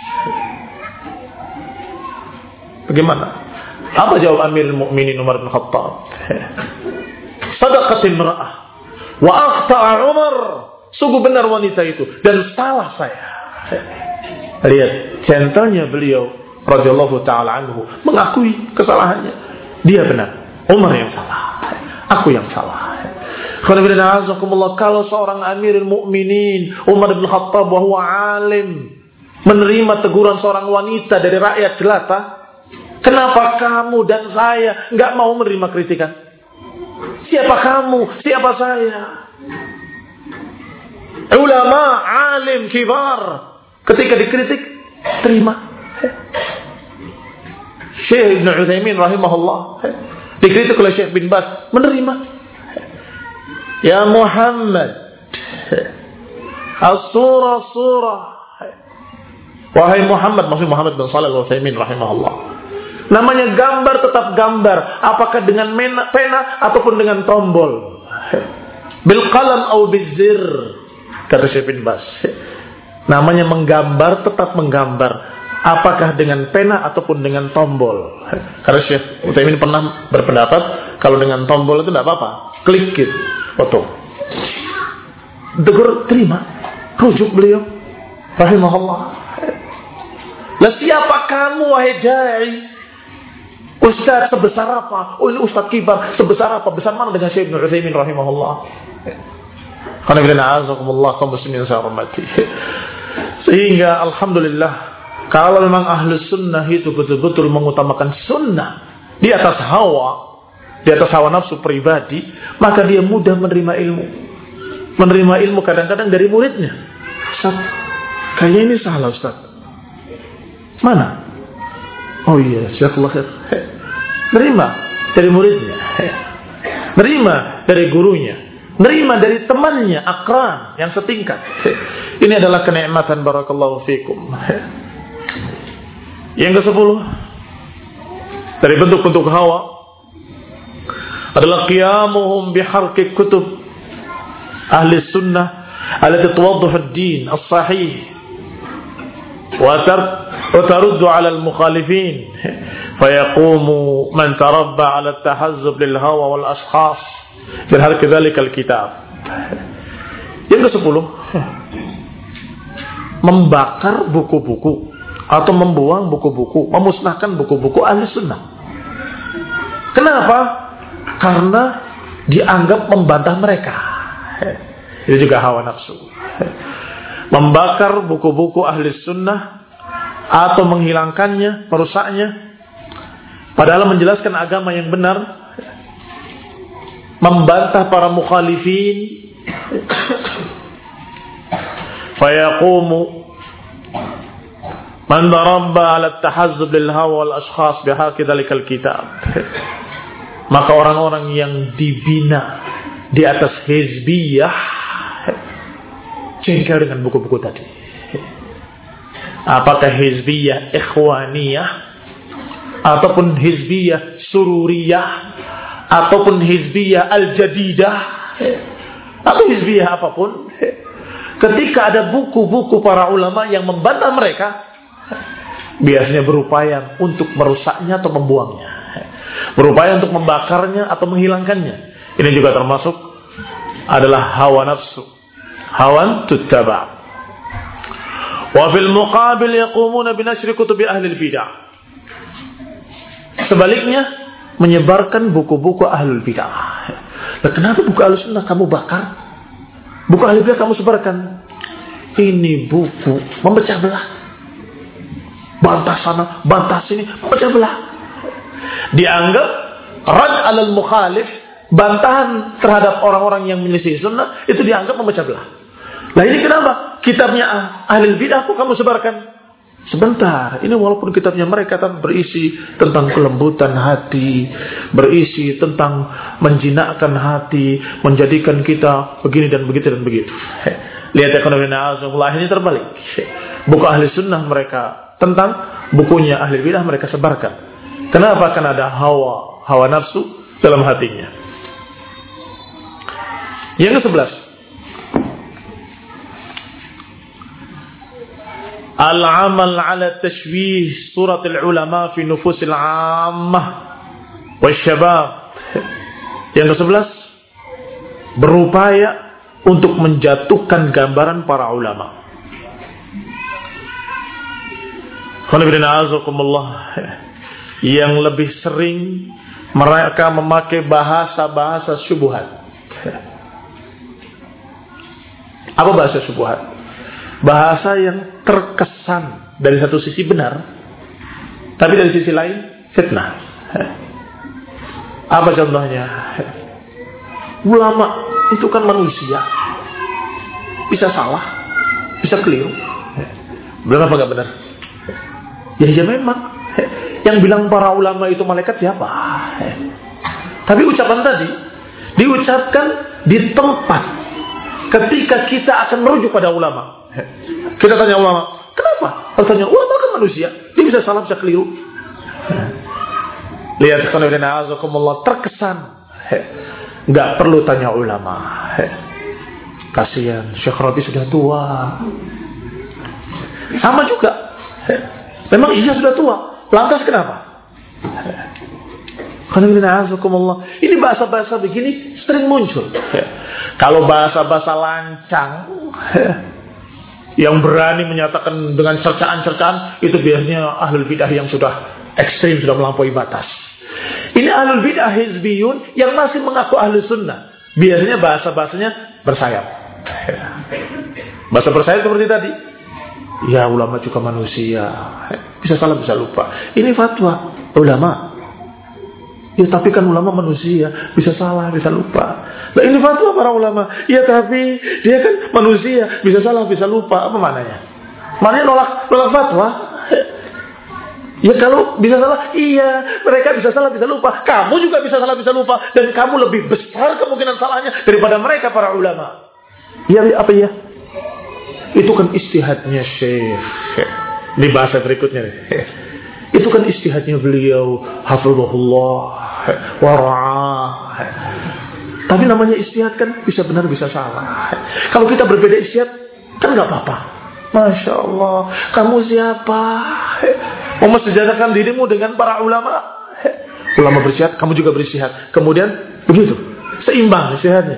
Bagaimana? Apa jawab Amirul Mukminin Umar bin Khattab? Sadaqat imra'ah wa akhta'a Umar. Sungguh benar wanita itu dan salah saya. Lihat, gentlenya beliau radhiyallahu taala anhu mengakui kesalahannya. Dia benar, Umar yang salah, aku yang salah. Kalau seorang Amirul Mukminin Umar bin Khattab wa huwa alim menerima teguran seorang wanita dari rakyat jelata, kenapa kamu dan saya nggak mau menerima kritikan? Siapa kamu? Siapa saya? Ulama, alim, kibar, ketika dikritik terima. Syekh Ibn Utsaimin rahimahullah dikritik oleh Syekh bin Baz, menerima. Ya Muhammad, as-surah. Wahai Muhammad, maksud Muhammad bin Shalih Al-Utsaimin rahimahullah. Namanya gambar tetap gambar, apakah dengan pena ataupun dengan tombol. Bil qalam atau bil zir, kata Syekh bin Baz. Namanya menggambar tetap menggambar, apakah dengan pena ataupun dengan tombol. Karena Syekh Utsaimin pernah berpendapat kalau dengan tombol itu tidak apa-apa, klik gitu, foto. Tegur terima, rujuk beliau rahimahullah. Lah siapa kamu wahai dai? Ustaz sebesar apa? Oh ini Ustaz kibar, sebesar apa? Besar mana dengan Syekh Ibn Utsaimin rahimahullah? Karena bila na'azakumullah kaum muslimin saya hormati. Sehingga alhamdulillah, kalau memang ahlus sunnah itu betul-betul mengutamakan sunnah, di atas hawa nafsu pribadi, maka dia mudah menerima ilmu. Menerima ilmu kadang-kadang dari muridnya. Ustaz, kayaknya ini salah Ustaz. Mana? Oh iya, jazakallahu khair. Nerima dari muridnya. Nerima dari gurunya. Nerima dari temannya, akran yang setingkat. Ini adalah kenikmatan, barakallahu fikum. Yang ke-10 dari bentuk-bentuk hawa adalah qiyamuhum biharqi kutub ahli sunnah allati tuwaddihu ad-din as-sahih wa taruddu 'ala al-mukhalifin fayaqumu man tarabba 'ala at-tahazzub lil hawa wal ashkhas fi harqi dhalika al-kitab. Yang ke-10, membakar buku-buku atau membuang buku-buku, memusnahkan buku-buku ahli sunnah. Kenapa? Karena dianggap membantah mereka. Itu juga hawa nafsu. Membakar buku-buku ahli sunnah atau menghilangkannya, merusaknya, padahal menjelaskan agama yang benar, membantah para mukhalifin. Fayaqumu man darabba 'ala at-tahazzub lil hawa wal ashkhas bihaqi dzalikal kitab. Maka orang-orang yang dibina di atas hizbiyah jengkel dengan buku-buku tadi. Apakah hizbiyah ikhwaniyah ataupun hizbiyah sururiyah ataupun hizbiyah al-jadidah atau hizbiyah apapun, ketika ada buku-buku para ulama yang membantah mereka, biasanya berupaya untuk merusaknya atau membuangnya, berupaya untuk membakarnya atau menghilangkannya. Ini juga termasuk adalah hawa nafsu, hawan tuttaba. Wa fil muqabil yaqumuna binashri kutubi ahli al-bid'ah. Sebaliknya, menyebarkan buku-buku ahlul bid'ah. Nah, kenapa buku ahlus sunnah kamu bakar? Buku ahlul bid'ah kamu sebarkan? Ini buku memecah belah. Bantah sana, bantah sini, memecah belah. Dianggap rad alal mukhalif, bantahan terhadap orang-orang yang menyelisih sunnah, itu dianggap memecah belah. Nah ini kenapa? Kitabnya ahlul bid'ah kok kamu sebarkan? Sebentar, ini walaupun kitabnya mereka kan berisi tentang kelembutan hati, berisi tentang menjinakkan hati, menjadikan kita begini dan begitu dan begitu. Lihat ekonomi na'azullah, ini terbalik. Buku ahli sunnah mereka tentang, bukunya ahli bidah mereka sebarkan. Kenapa? Karena ada hawa nafsu dalam hatinya. Yang ke-11, al-amal ala tashwih surat al-ulama fi nufusil ammah wa syabab. Yang ke-11, berupaya untuk menjatuhkan gambaran para ulama. Yang lebih sering mereka memakai bahasa-bahasa syubhat. Apa bahasa syubhat? Bahasa yang terkesan dari satu sisi benar, tapi dari sisi lain fitnah. Apa contohnya? Ulama itu kan manusia, bisa salah, bisa keliru. Benar apa nggak benar? Ya memang. Yang bilang para ulama itu malaikat siapa? Tapi ucapan tadi diucapkan di tempat ketika kita akan merujuk pada ulama. Kita tanya ulama, kenapa? Harus tanya ulama kan manusia, dia bisa salah, bisa keliru. Lihat terkesan. Nggak perlu tanya ulama. Kasihan, Syekh Rabi sudah tua. Sama juga. Memang iya sudah tua. Lantas kenapa? Ini bahasa-bahasa begini sering muncul. Kalau bahasa-bahasa lancang, yang berani menyatakan dengan cercaan-cercaan, itu biasanya ahlul bidah yang sudah ekstrim, sudah melampaui batas. Ini ahlul bidah hizbiyun yang masih mengaku ahli sunnah. Biasanya bahasa-bahasanya bersayap. Bahasa bersayap seperti tadi. Ya ulama juga manusia, bisa salah bisa lupa. Ini fatwa ulama. Ya tapi kan ulama manusia, bisa salah, bisa lupa. Nah ini fatwa para ulama. Ya tapi dia kan manusia, bisa salah, bisa lupa. Apa maknanya? Maknanya nolak fatwa. Ya kalau bisa salah, iya, mereka bisa salah, bisa lupa. Kamu juga bisa salah, bisa lupa. Dan kamu lebih besar kemungkinan salahnya daripada mereka para ulama. Ya apa ya? Itu kan istihadnya Syekh. Ini bahasa berikutnya nih. Itu kan istihadnya beliau, hafizahullah, wara'ah. Tapi namanya istihad kan bisa benar bisa salah. Kalau kita berbeda istihad kan nggak apa-apa. Masya Allah, kamu siapa? Mau mensejajarkan dirimu dengan para ulama. Ulama beristihad, kamu juga beristihad. Kemudian begitu, seimbang istihadnya.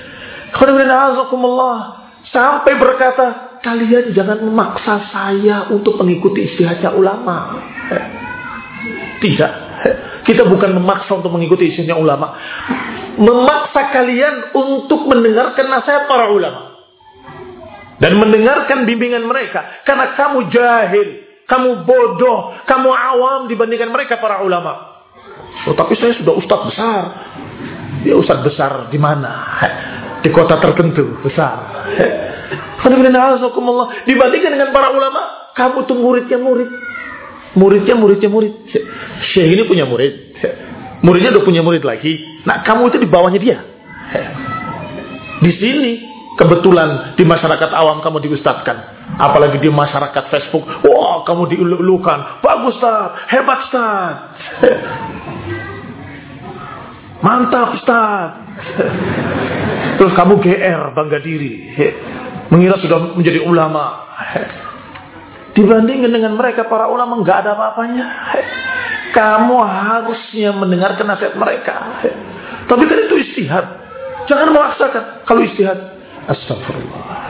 Sampai berkata, kalian jangan memaksa saya untuk mengikuti istihadnya ulama. Tidak. Kita bukan memaksa untuk mengikuti istihadnya ulama. Memaksa kalian untuk mendengarkan nasihat para ulama. Dan mendengarkan bimbingan mereka. Karena kamu jahil, kamu bodoh, kamu awam dibandingkan mereka para ulama. Oh, tapi saya sudah ustadz besar. Ya ustadz besar di mana? Di kota tertentu besar. Dibandingkan dengan para ulama, kamu tuh muridnya murid. Muridnya murid. Syekh ini punya murid. Muridnya udah punya murid lagi. Nah, kamu itu di bawahnya dia. Di sini kebetulan di masyarakat awam kamu diustadkan. Apalagi di masyarakat Facebook, wah kamu dielu-elukan. Bagus Ustaz, hebat Ustaz. Mantap Ustaz. Terus kamu GR, bangga diri, mengira sudah menjadi ulama. Dibandingkan dengan mereka para ulama nggak ada apa-apanya. Kamu harusnya mendengarkan nasihat mereka. Tapi kan itu istihad. Jangan memaksakan. Kalau istihad, astagfirullah.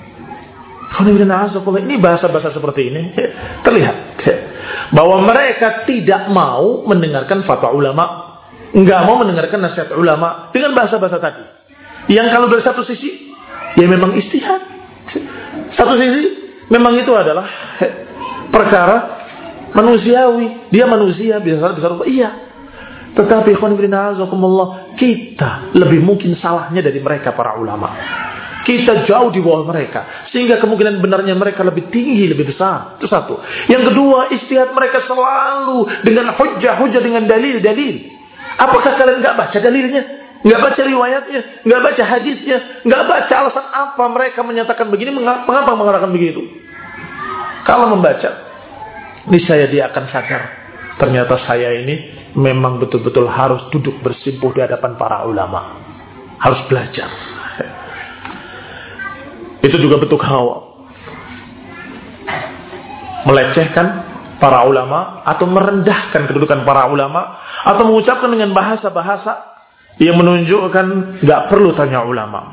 Ini bahasa-bahasa seperti ini terlihat bahwa mereka tidak mau mendengarkan fatwa ulama, nggak mau mendengarkan nasihat ulama dengan bahasa-bahasa tadi. Yang kalau dari satu sisi, ya memang istihad. Satu sisi, memang itu adalah perkara manusiawi. Dia manusia, bisa salah, bisa lupa. Iya. Tetapi kita lebih mungkin salahnya dari mereka para ulama. Kita jauh di bawah mereka. Sehingga kemungkinan benarnya mereka lebih tinggi, lebih besar. Itu satu. Yang kedua, istihad mereka selalu dengan hujah-hujah, dengan dalil-dalil. Apakah kalian nggak baca dalilnya? Nggak baca riwayatnya? Nggak baca hadisnya? Nggak baca alasan apa mereka menyatakan begini? Mengapa mengatakan begitu? Kalau membaca, niscaya dia akan sadar. Ternyata saya ini memang betul-betul harus duduk bersimpuh di hadapan para ulama. Harus belajar. Itu juga bentuk hawa. Melecehkan para ulama atau merendahkan kedudukan para ulama atau mengucapkan dengan bahasa-bahasa yang menunjukkan nggak perlu tanya ulama.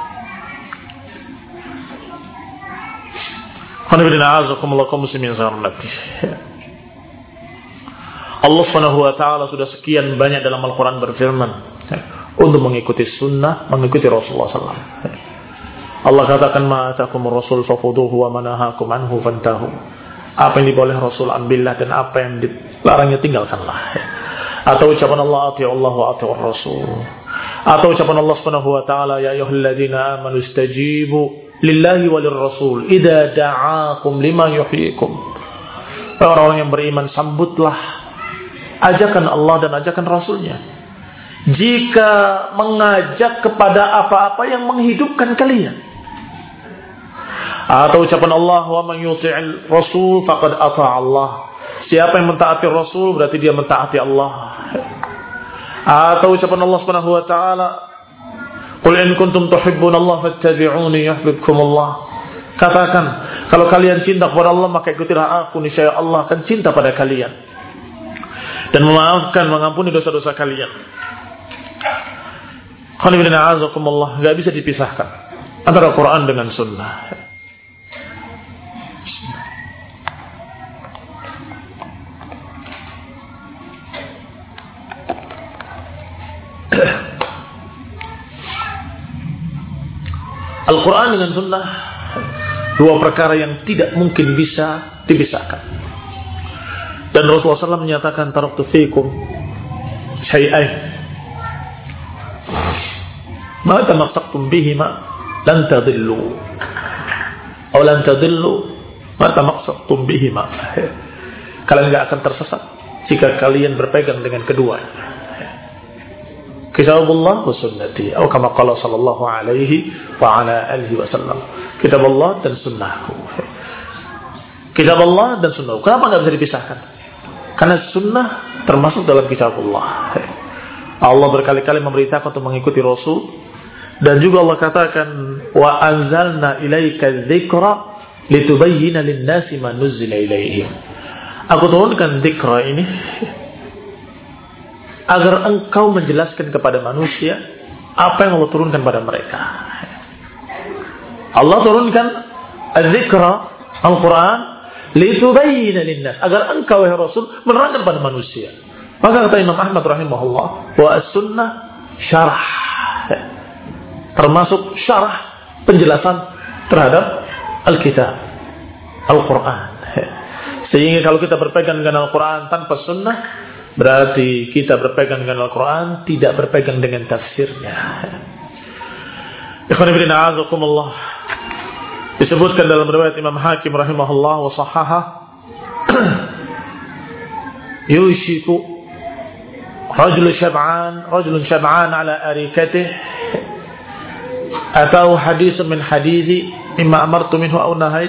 Allah Subhanahu wa taala sudah sekian banyak dalam Al-Qur'an berfirman untuk mengikuti sunnah, mengikuti Rasulullah sallallahu alaihi wasallam. Allah katakan ma atakumur rasul fafuduhu wa manahakum anhu fantahu. Apa yang diboleh Rasul ambillah dan apa yang dilarangnya tinggalkanlah. Atau ucapan Allah ati Allah wa ati Rasul. Atau ucapan Allah Subhanahu wa taala ya ayyuhalladzina amanu istajibu lillahi walir rasul idza da'akum lima yuhyikum. Orang-orang yang beriman sambutlah ajakan Allah dan ajakan Rasulnya jika mengajak kepada apa-apa yang menghidupkan kalian. Atau ucapan Allah wa man yuti'il rasul faqad ata'a Allah. Siapa yang mentaati Rasul berarti dia mentaati Allah. Atau ucapan Allah Subhanahu wa taala qul in kuntum tuhibbunallaha fattabi'uni yuhibbukumullah. Katakan kalau kalian cinta kepada Allah maka ikutilah aku, niscaya Allah akan cinta pada kalian dan memaafkan, mengampuni dosa-dosa kalian. Gak bisa dipisahkan antara Quran dengan Sunnah. Al-Quran dengan Sunnah dua perkara yang tidak mungkin bisa dipisahkan. Dan Rasulullah SAW menyatakan taraktu fikum syai'ain ma tamassaktum bihima lan tadillu atau lan tadillu ma tamassaktum bihima. Kalian enggak akan tersesat jika kalian berpegang dengan kedua. Kitabullah wa sunnati atau kama qala sallallahu alaihi wa ala alihi wasallam. Kitabullah dan sunnahku. Kitabullah dan sunnah. Kenapa enggak bisa dipisahkan? Karena sunnah termasuk dalam kitabullah. Allah berkali-kali memberitakan untuk mengikuti Rasul, dan juga Allah katakan wa anzalna ilaika dzikra litubayyana lin-nasi ma nuzila ilaihim. Aku turunkan dzikra ini agar engkau menjelaskan kepada manusia apa yang Allah turunkan pada mereka. Allah turunkan dzikra Al-Quran litubayyana lin-nas, agar engkau ya Rasul menerangkan pada manusia. Maka kata Imam Ahmad rahimahullah, wa as-sunnah syarah, termasuk syarah penjelasan terhadap Alkitab, Al-Quran. Sehingga kalau kita berpegang dengan Al-Quran tanpa sunnah, berarti kita berpegang dengan Al-Quran, tidak berpegang dengan tafsirnya. Ikhwan fillah a'azakumullah. Disebutkan dalam riwayat Imam Hakim rahimahullah wa sahaha, yushiku rajulun syab'an ala arikatih atau haditsun min hadithi mimma amartu minhu aw nahait.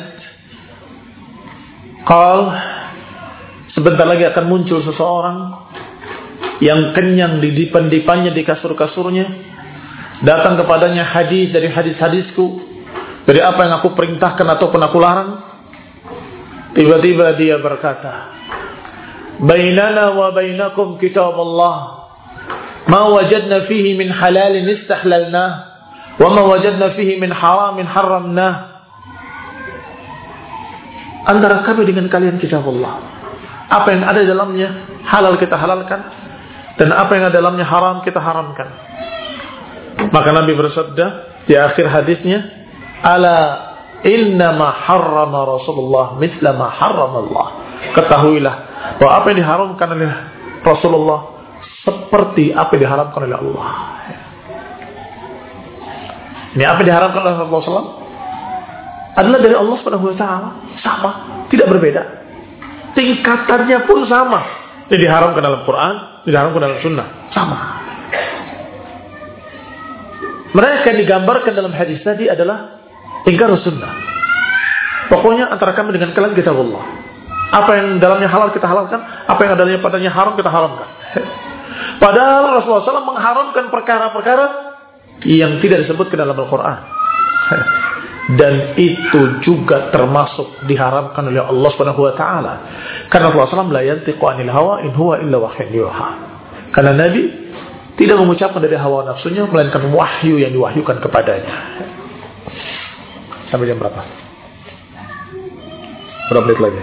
Qal, sebentar lagi akan muncul seseorang yang kenyang di dipan-dipannya, di kasur-kasurnya. Datang kepadanya hadis dari hadis-hadisku, dari apa yang aku perintahkan ataupun aku larang. Tiba-tiba dia berkata, bainana wa bainakum kitab Allah, ma wajadna fihi min halalin istahlalnah, wa ma wajadna fihi min haramin haramnah. Antara kami dengan kalian kitab Allah, apa yang ada dalamnya halal kita halalkan, dan apa yang ada dalamnya haram kita haramkan. Maka Nabi bersabda di akhir hadisnya, ala innama harrama Rasulullah mithla ma harrama Allah. Ketahuilah bahwa apa yang diharamkan oleh Rasulullah seperti apa yang diharamkan oleh Allah. Ini apa yang diharamkan oleh Rasulullah adalah dari Allah Subhanahu wa taala, sama, tidak berbeda. Tingkatannya pun sama. Ini diharamkan dalam Quran, diharamkan dalam sunnah, sama. Mereka yang digambarkan dalam hadis tadi adalah ingkar sunnah. Pokoknya antara kami dengan kalian kitab Allah. Apa yang dalamnya halal kita halalkan, apa yang dalamnya padanya haram kita haramkan. Padahal Rasulullah SAW mengharamkan perkara-perkara yang tidak disebutkan dalam Al-Quran. Dan itu juga termasuk diharamkan oleh Allah Subhanahu wa taala. Karena Rasulullah SAW la yantiqu 'anil hawa in huwa illa wahyun yuha. Karena Nabi tidak mengucapkan dari hawa nafsunya, melainkan wahyu yang diwahyukan kepadanya. Sampai jam berapa? Berapa menit lagi?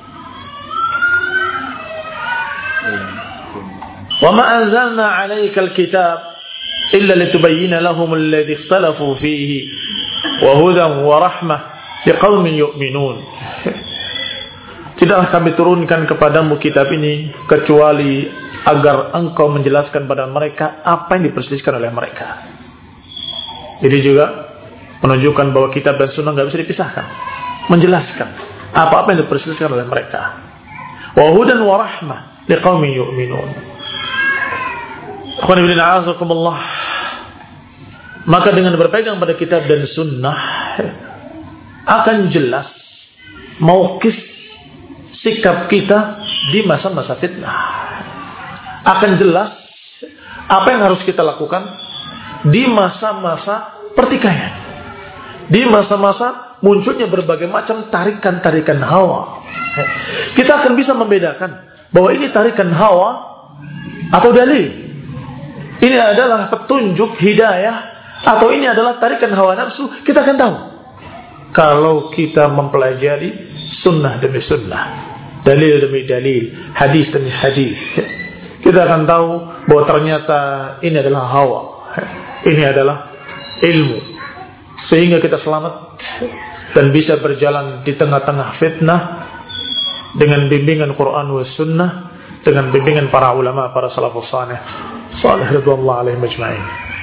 Wa ma anzalna 'alaika al-kitab illa litubayyana lahum alladhi ikhtalafu fihi wa hudan wa rahmah liqaumin yu'minun. Tidaklah kami turunkan kepadamu kitab ini kecuali agar engkau menjelaskan pada mereka apa yang diperselisihkan oleh mereka. Jadi juga menunjukkan bahwa kitab dan sunnah tidak bisa dipisahkan. Menjelaskan apa-apa yang diperselisihkan oleh mereka. Wa hudan wa rahmah liqaumin yu'minun. Akhwan ibn a'azakumullah. Maka dengan berpegang pada kitab dan sunnah akan jelas mauqif sikap kita di masa-masa fitnah. Akan jelas apa yang harus kita lakukan di masa-masa pertikaian, di masa-masa munculnya berbagai macam tarikan-tarikan hawa. Kita akan bisa membedakan bahwa ini tarikan hawa atau dalil. Ini adalah petunjuk hidayah atau ini adalah tarikan hawa nafsu. Kita akan tahu kalau kita mempelajari sunnah demi sunnah, dalil demi dalil, hadis demi hadis. Kita akan tahu bahwa ternyata ini adalah hawa, ini adalah ilmu, sehingga kita selamat dan bisa berjalan di tengah-tengah fitnah dengan bimbingan Quran wa sunnah dengan bimbingan para ulama, para salafus salih radhiyallahu alaihim ajma'in.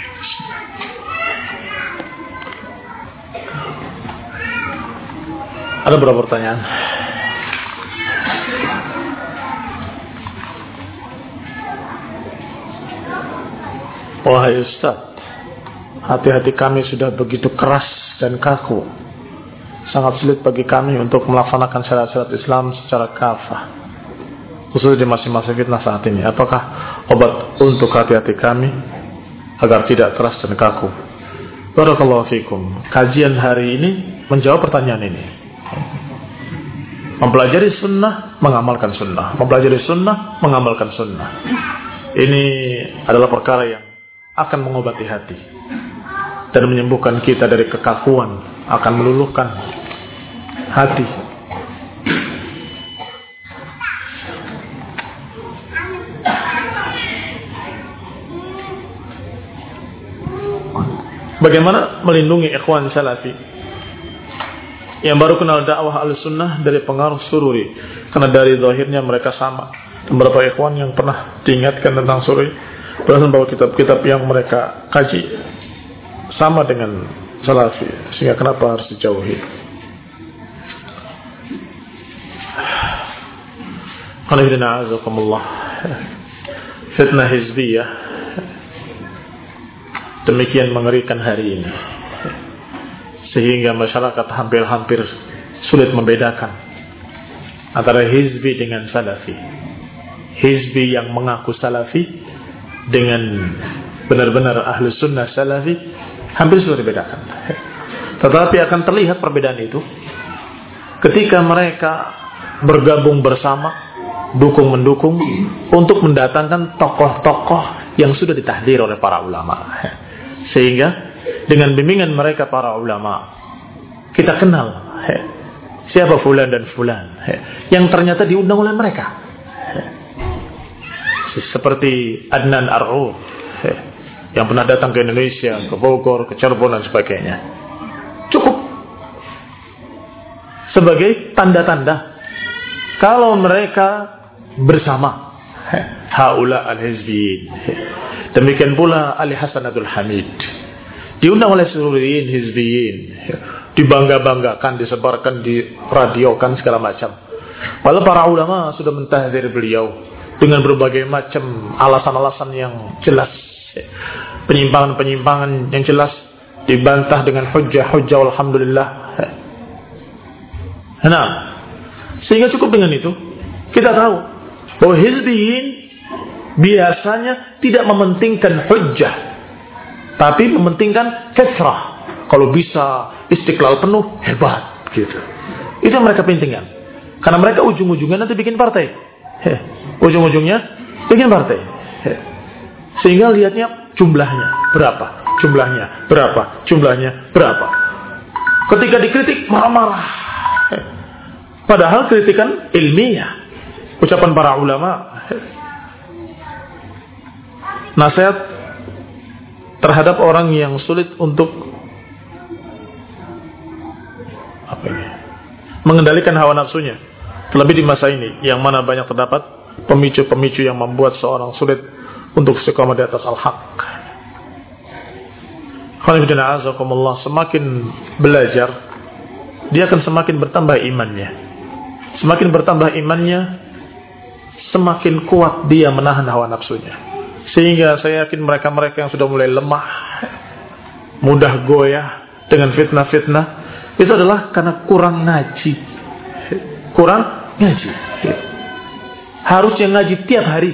Ada beberapa pertanyaan. Wahai Ustaz, hati-hati kami sudah begitu keras dan kaku. Sangat sulit bagi kami untuk melaksanakan syariat Islam secara kafah, khususnya di masa-masa fitnah saat ini. Apakah obat untuk hati-hati kami agar tidak keras dan kaku? Barakallahu fikum. Kajian hari ini menjawab pertanyaan ini. Mempelajari sunnah, mengamalkan sunnah. Mempelajari sunnah, mengamalkan sunnah. Ini adalah perkara yang akan mengobati hati dan menyembuhkan kita dari kekakuan, akan meluluhkan hati. Bagaimana melindungi ikhwan salafi yang baru kenal dakwah al-sunnah dari pengaruh sururi? Karena dari zahirnya mereka sama. Beberapa ikhwan yang pernah diingatkan tentang sururi berasal bahwa kitab-kitab yang mereka kaji sama dengan salafi, sehingga kenapa harus dijauhi? Fitnah hizbiyah demikian mengerikan hari ini, sehingga masyarakat hampir-hampir sulit membedakan antara hizbi dengan salafi. Hizbi yang mengaku salafi dengan benar-benar ahlu sunnah salafi hampir sulit dibedakan. Tetapi akan terlihat perbedaan itu ketika mereka bergabung bersama, dukung-mendukung untuk mendatangkan tokoh-tokoh yang sudah ditahdir oleh para ulama. Sehingga dengan bimbingan mereka para ulama, kita kenal siapa fulan dan fulan yang ternyata diundang oleh mereka. Seperti Adnan Ar'ud yang pernah datang ke Indonesia, ke Bogor, ke Cirebon dan sebagainya. Cukup sebagai tanda-tanda kalau mereka bersama haula al-hizbiyin. Demikian pula Ali Hasan Abdul Hamid diundang oleh seluruh hizbiyin, dibangga-banggakan, disebarkan, diradiokan segala macam. Walau para ulama sudah mentahdzir beliau dengan berbagai macam alasan-alasan yang jelas, penyimpangan-penyimpangan yang jelas dibantah dengan hujjah-hujjah, alhamdulillah. Nah, sehingga cukup dengan itu kita tahu bahwa hizbiyin biasanya tidak mementingkan hujjah, tapi mementingkan kasrah. Kalau bisa istiqlal penuh, hebat gitu. Itu yang mereka pentingkan. Karena mereka ujung-ujungnya nanti bikin partai. Ujung-ujungnya bikin partai. Sehingga lihatnya jumlahnya berapa, jumlahnya berapa, jumlahnya berapa. Ketika dikritik marah-marah. Padahal kritikan ilmiah, ucapan para ulama. Nasihat terhadap orang yang sulit untuk mengendalikan hawa nafsunya, terlebih di masa ini yang mana banyak terdapat pemicu-pemicu yang membuat seorang sulit untuk istiqamah di atas al-haq. Semakin belajar, dia akan semakin bertambah imannya. Semakin bertambah imannya, semakin kuat dia menahan hawa nafsunya. Sehingga saya yakin mereka-mereka yang sudah mulai lemah, mudah goyah dengan fitnah-fitnah, itu adalah karena kurang ngaji. Kurang ngaji. Harusnya ngaji tiap hari.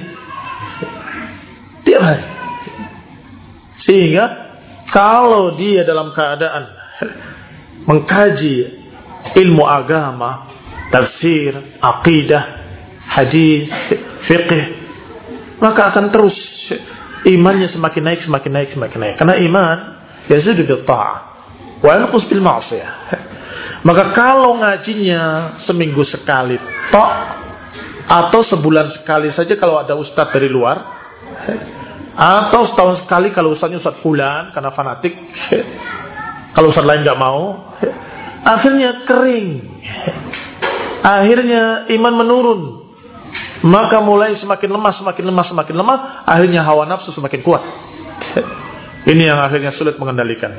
Tiap hari. Sehingga kalau dia dalam keadaan mengkaji ilmu agama, tafsir, aqidah, hadis, fiqh, maka akan terus imannya semakin naik, semakin naik, semakin naik. Karena iman yazidu bil ta'ah wa yanqus bil ma'siyah. Maka kalau ngajinya seminggu sekali tok, atau sebulan sekali saja kalau ada ustadz dari luar, atau setahun sekali kalau ustadznya ustadz fulan karena fanatik, kalau ustadz lain gak mau, akhirnya kering, akhirnya iman menurun, maka mulai semakin lemah, akhirnya hawa nafsu semakin kuat. Ini yang akhirnya sulit mengendalikan.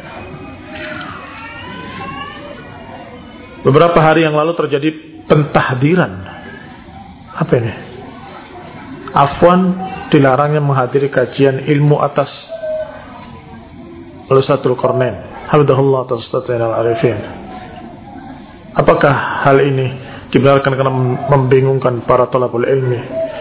Beberapa hari yang lalu terjadi pentahdiran. Apa ini? Afwan dilarangnya menghadiri kajian ilmu atas Ustadzul Qarnain. Hamdulillah atas Ustadzul Arifin. Apakah hal ini dibenarkan karena membingungkan para thalabul ilmi?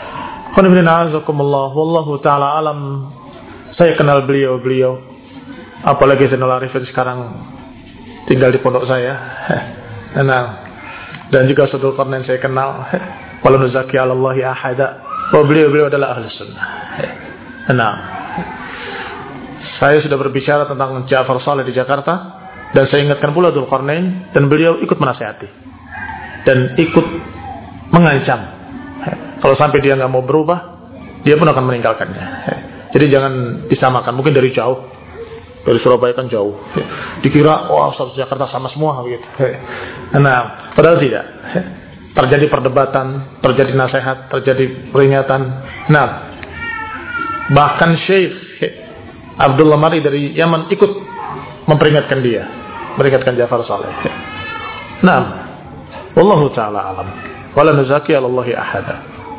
Wallahu ta'ala alam. Saya kenal beliau. Apalagi Zainal Arifin sekarang tinggal di pondok saya. Nah, dan juga Ustadzul Qarnain saya kenal. Wala nuzaki 'ala Allahi ahada. Bahwa beliau adalah ahli sunnah. Nah, saya sudah berbicara tentang Ja'far Saleh di Jakarta, dan saya ingatkan pula Dzul Qarnain, dan beliau ikut menasihati dan ikut mengancam. Kalau sampai dia nggak mau berubah, dia pun akan meninggalkannya. Jadi jangan disamakan. Mungkin dari jauh, dari Surabaya kan jauh, dikira Ustaz Jakarta sama semua begitu. Nah, padahal tidak. Terjadi perdebatan, terjadi nasihat, terjadi peringatan. Nah, bahkan Syekh Abdullah Mari dari Yaman ikut memperingatkan dia, memperingatkan Ja'far Saleh. Nah, wallahu ta'ala alam. Wala nuzaki 'ala Allahi ahada.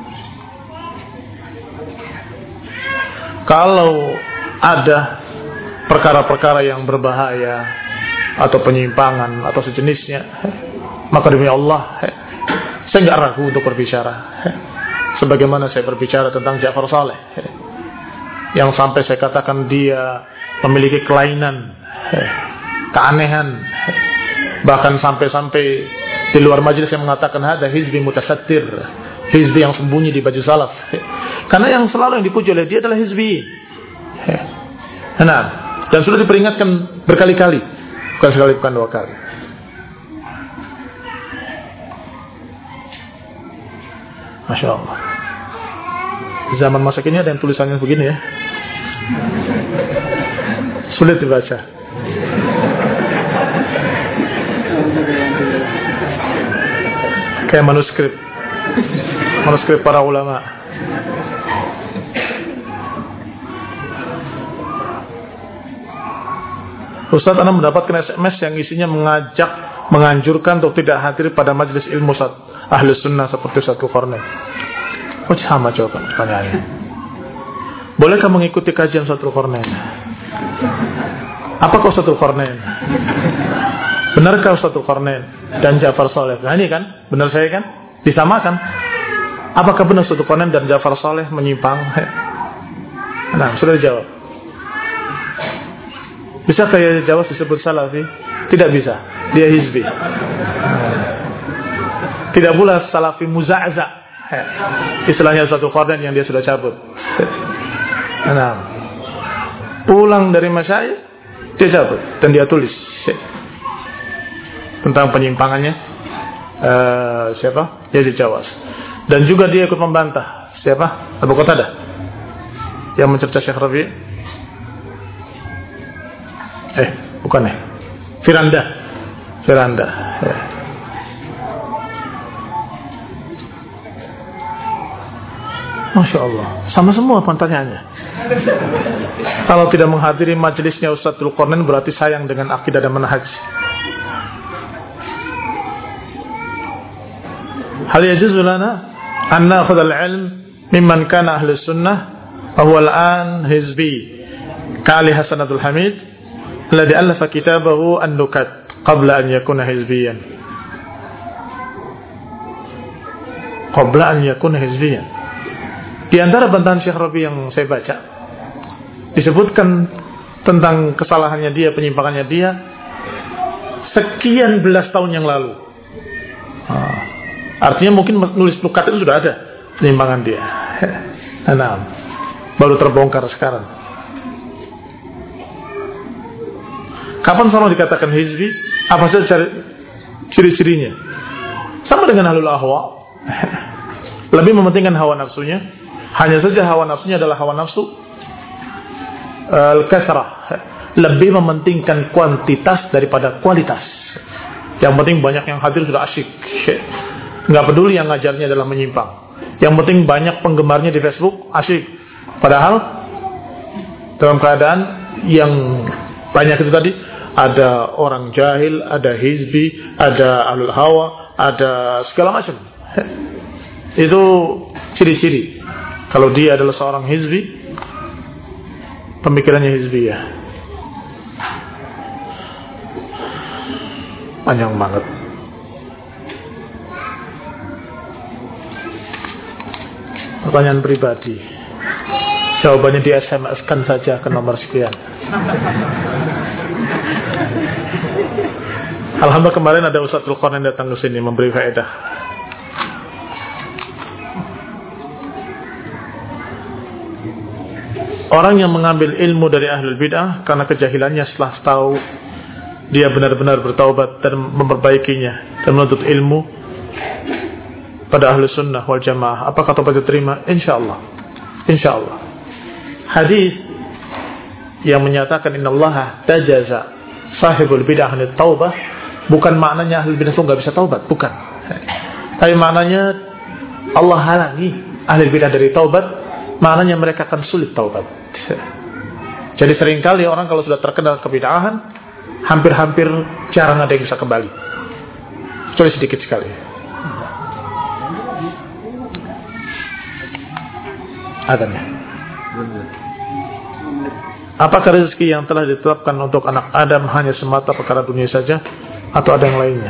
Kalau ada perkara-perkara yang berbahaya atau penyimpangan atau sejenisnya, maka demi Allah, saya nggak ragu untuk berbicara. Sebagaimana saya berbicara tentang Ja'far Saleh, yang sampai saya katakan dia memiliki kelainan, keanehan, bahkan sampai di luar majelis yang mengatakan ada hizbi mutasattir, hizbi yang sembunyi di baju salaf. Karena yang selalu yang dipuji oleh dia adalah hizbi. Nah, dan sudah diperingatkan berkali-kali, bukan sekali, bukan dua kali. Masya Allah. Zaman masa kini ada yang tulisannya begini ya, sulit dibaca. Kayak manuskrip para ulama. Ustaz, Anda mendapatkan SMS yang isinya menganjurkan untuk tidak hadir pada majelis ilmu ahli sunnah seperti Ustadzul Qarnain. Oh, sama jawaban pertanyaannya. Bolehkah mengikuti kajian Ustadzul Qarnain? Apakah Ustadzul Qarnain? Benarkah Ustadzul Qarnain dan Ja'far Saleh? Nah ini kan, benar saya kan? Disamakan. Apakah benar Ustadzul Qarnain dan Ja'far Saleh menyimpang? Nah, sudah dijawab. Bisa kayak jawab disebut salafi? Tidak bisa. Dia hizbi. Tidak pula salafi muza'za. Istilahnya Ustadzul Qarnain yang dia sudah cabut. Nah, pulang dari masyayikh dia cabut dan dia tulis tentang penyimpangannya siapa? Yazid Jawas. Dan juga dia ikut membantah siapa? Abu Qatadah yang mencerca Syekh Rabi'. Bukan Firanda. Masya Allah, sama semua pertanyaannya. Kalau tidak menghadiri majelisnya Ustadzul Qarnain berarti sayang dengan akidah dan manhaj. Hal yajuzu lana an na'khudh al-'ilm mimman kana ahli sunnah wa huwa al-an hizbi ka'ali Hasan Abdul Hamid alladhi alafa kitabahu an-nukat qabla an yakuna hizbiyan. Di antara bantahan Syekh Rabi yang saya baca, disebutkan tentang kesalahannya dia, penyimpangannya dia sekian belas tahun yang lalu. Artinya mungkin nulis nukat itu sudah ada penyimpangan dia. Nah, baru terbongkar sekarang. Kapan sama dikatakan hizbi? Apa saja ciri-cirinya? Sama dengan ahlul ahwa. Lebih mementingkan hawa nafsunya. Hanya saja hawa nafsunya adalah hawa nafsu al-kasrah. Lebih mementingkan kuantitas daripada kualitas. Yang penting banyak yang hadir sudah asyik. Nggak peduli yang ngajarnya adalah menyimpang. Yang penting banyak penggemarnya di Facebook, asyik. Padahal dalam keadaan yang banyak itu tadi, ada orang jahil, ada hizbi, ada ahlul hawa, ada segala macam. Itu ciri-ciri kalau dia adalah seorang hizbi, pemikirannya hizbiyah. Panjang banget. Pertanyaan pribadi, jawabannya di SMS-kan saja ke nomor sekian. Alhamdulillah kemarin ada Ustaz Zulkarnain yang datang ke sini memberi faedah. Orang yang mengambil ilmu dari ahlul bid'ah karena kejahilannya, setelah tahu dia benar-benar bertaubat dan memperbaikinya dan menuntut ilmu pada ahlu sunnah wal jamaah, apakah taubat diterima? Insyaallah. Insyaallah. Hadis yang menyatakan innallaha tajaza sahibul bid'ah anit taubah bukan maknanya ahli bid'ah itu nggak bisa taubat, bukan. Tapi maknanya Allah halangi ahli bid'ah dari taubat, maknanya mereka akan sulit taubat. Jadi seringkali orang kalau sudah terkenal kebid'ahan, hampir-hampir jarang ada yang bisa kembali, kecuali sedikit sekali. Adanya. Apakah rezeki yang telah ditetapkan untuk anak Adam hanya semata perkara dunia saja, atau ada yang lainnya?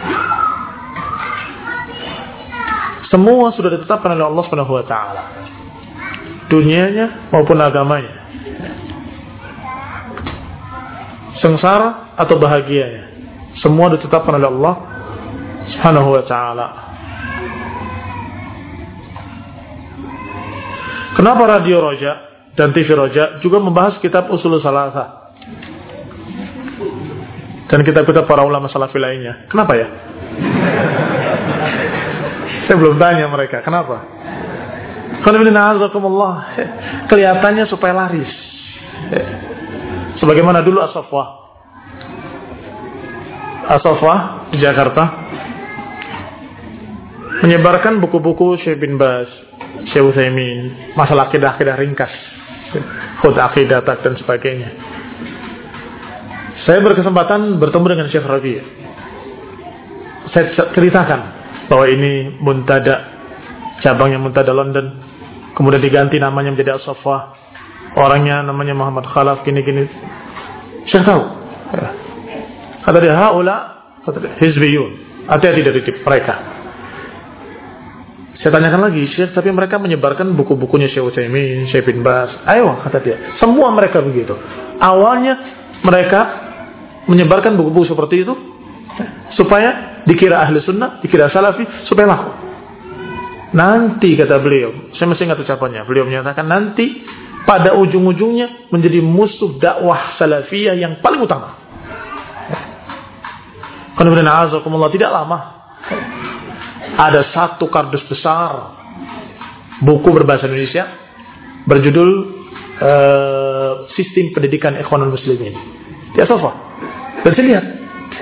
Semua sudah ditetapkan oleh Allah Subhanahu wa taala, dunianya maupun agamanya, sengsara atau bahagianya, semua ditetapkan oleh Allah Subhanahu wa taala. Kenapa Radio Roja dan TV Roja juga membahas kitab Ushul Salasah dan kitab-kitab para ulama salafi lainnya? Kenapa ya? Saya belum tanya mereka, kenapa? Kelihatannya supaya laris. Sebagaimana dulu As-Saffah di Jakarta menyebarkan buku-buku Syekh bin Baz, Syekh Utsaimin, masalah akidah ringkas, khud akidah dan sebagainya. Saya berkesempatan bertemu dengan Syekh Rabi'. Saya ceritakan bahwa ini Muntada, cabangnya Muntada London, kemudian diganti namanya menjadi As-Saffah, orangnya namanya Muhammad Khalaf, gini-gini. Syekh tahu. Kata dia, hizbiyun, hati-hati dari mereka. Saya tanyakan lagi, Syekh, tapi mereka menyebarkan buku-bukunya Syekh Utsaimin, Syekh bin Baz. Ayo, kata dia, semua mereka begitu. Awalnya mereka menyebarkan buku-buku seperti itu supaya dikira ahli sunnah, dikira salafi, supaya laku. Nanti, kata beliau, saya masih ingat ucapannya, beliau menyatakan nanti pada ujung-ujungnya menjadi musuh dakwah salafiyah yang paling utama. Tidak lama ada satu kardus besar buku berbahasa Indonesia berjudul Sistem Pendidikan Ikhwanul Muslimin di As-Saffah. Dan saya lihat,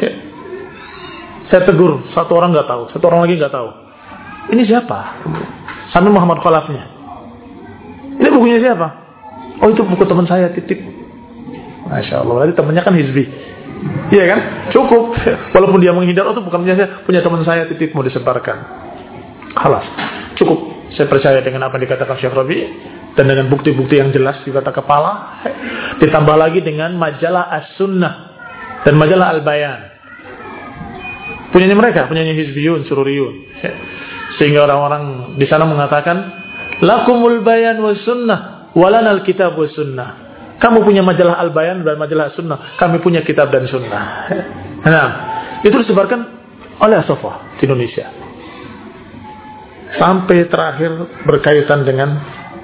saya tegur, satu orang nggak tahu, satu orang lagi nggak tahu. Ini siapa? Sambil Muhammad Khalafnya. Ini bukunya siapa? Oh, itu buku teman saya, titik. Masya Allah, berarti temannya kan hizbi. Iya kan? Cukup. Walaupun dia menghindar, oh itu bukan punya teman saya, titik, mau disebarkan. Halas. Cukup. Saya percaya dengan apa yang dikatakan Syekh Rabi' dan dengan bukti-bukti yang jelas di kata kepala. Ditambah lagi dengan majalah As-Sunnah dan majalah Al-Bayan. Punyanya mereka, punyanya Hizbiyun, Sururiyun. Sehingga orang-orang di sana mengatakan, lakumul bayan was sunnah, walanal kitab was sunnah. Kamu punya majalah Al-Bayan dan majalah Sunnah, kami punya kitab dan sunnah. Nah, itu disebarkan oleh As-Saffah di Indonesia. Sampai terakhir berkaitan dengan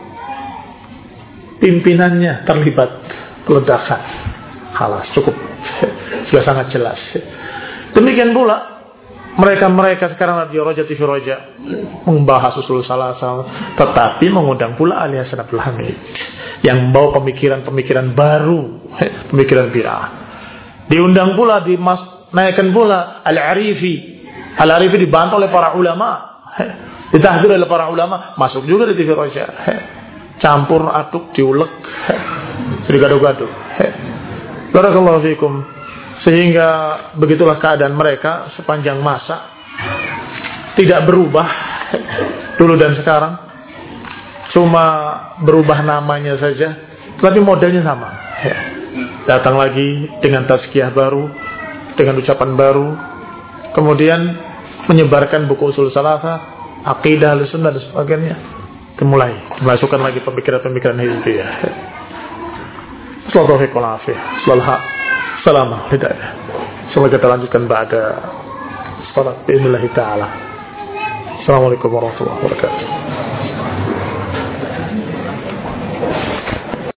pimpinannya terlibat peledakan. Halas, cukup. Sudah sangat jelas. Demikian pula mereka sekarang Radio Roja, TV Roja membahas Ushul Salasah, tetapi mengundang pula Ali Hasan Abdul Hamid yang membawa pemikiran-pemikiran baru, pemikiran bid'ah. Diundang pula, naikkan pula Al-Arifi. Al-Arifi dibantah oleh para ulama. Ditahdir oleh para ulama, masuk juga di TV Roja. Campur aduk diulek, jadi gaduh-gaduh. Barakallahu fikum. Sehingga begitulah keadaan mereka sepanjang masa, tidak berubah dulu dan sekarang, cuma berubah namanya saja, tapi modelnya sama. Datang lagi dengan tazkiyah baru, dengan ucapan baru, kemudian menyebarkan buku usul salafah, aqidah al-sunnah dan sebagainya. Dimulai masukkan lagi pemikiran-pemikiran hizbiyah. Sallallahu alaihi wasallam. Salamah hidayah. Semoga kita lanjutkan ba'da salat bi'idznillah ta'ala. Assalamualaikum warahmatullahi wabarakatuh.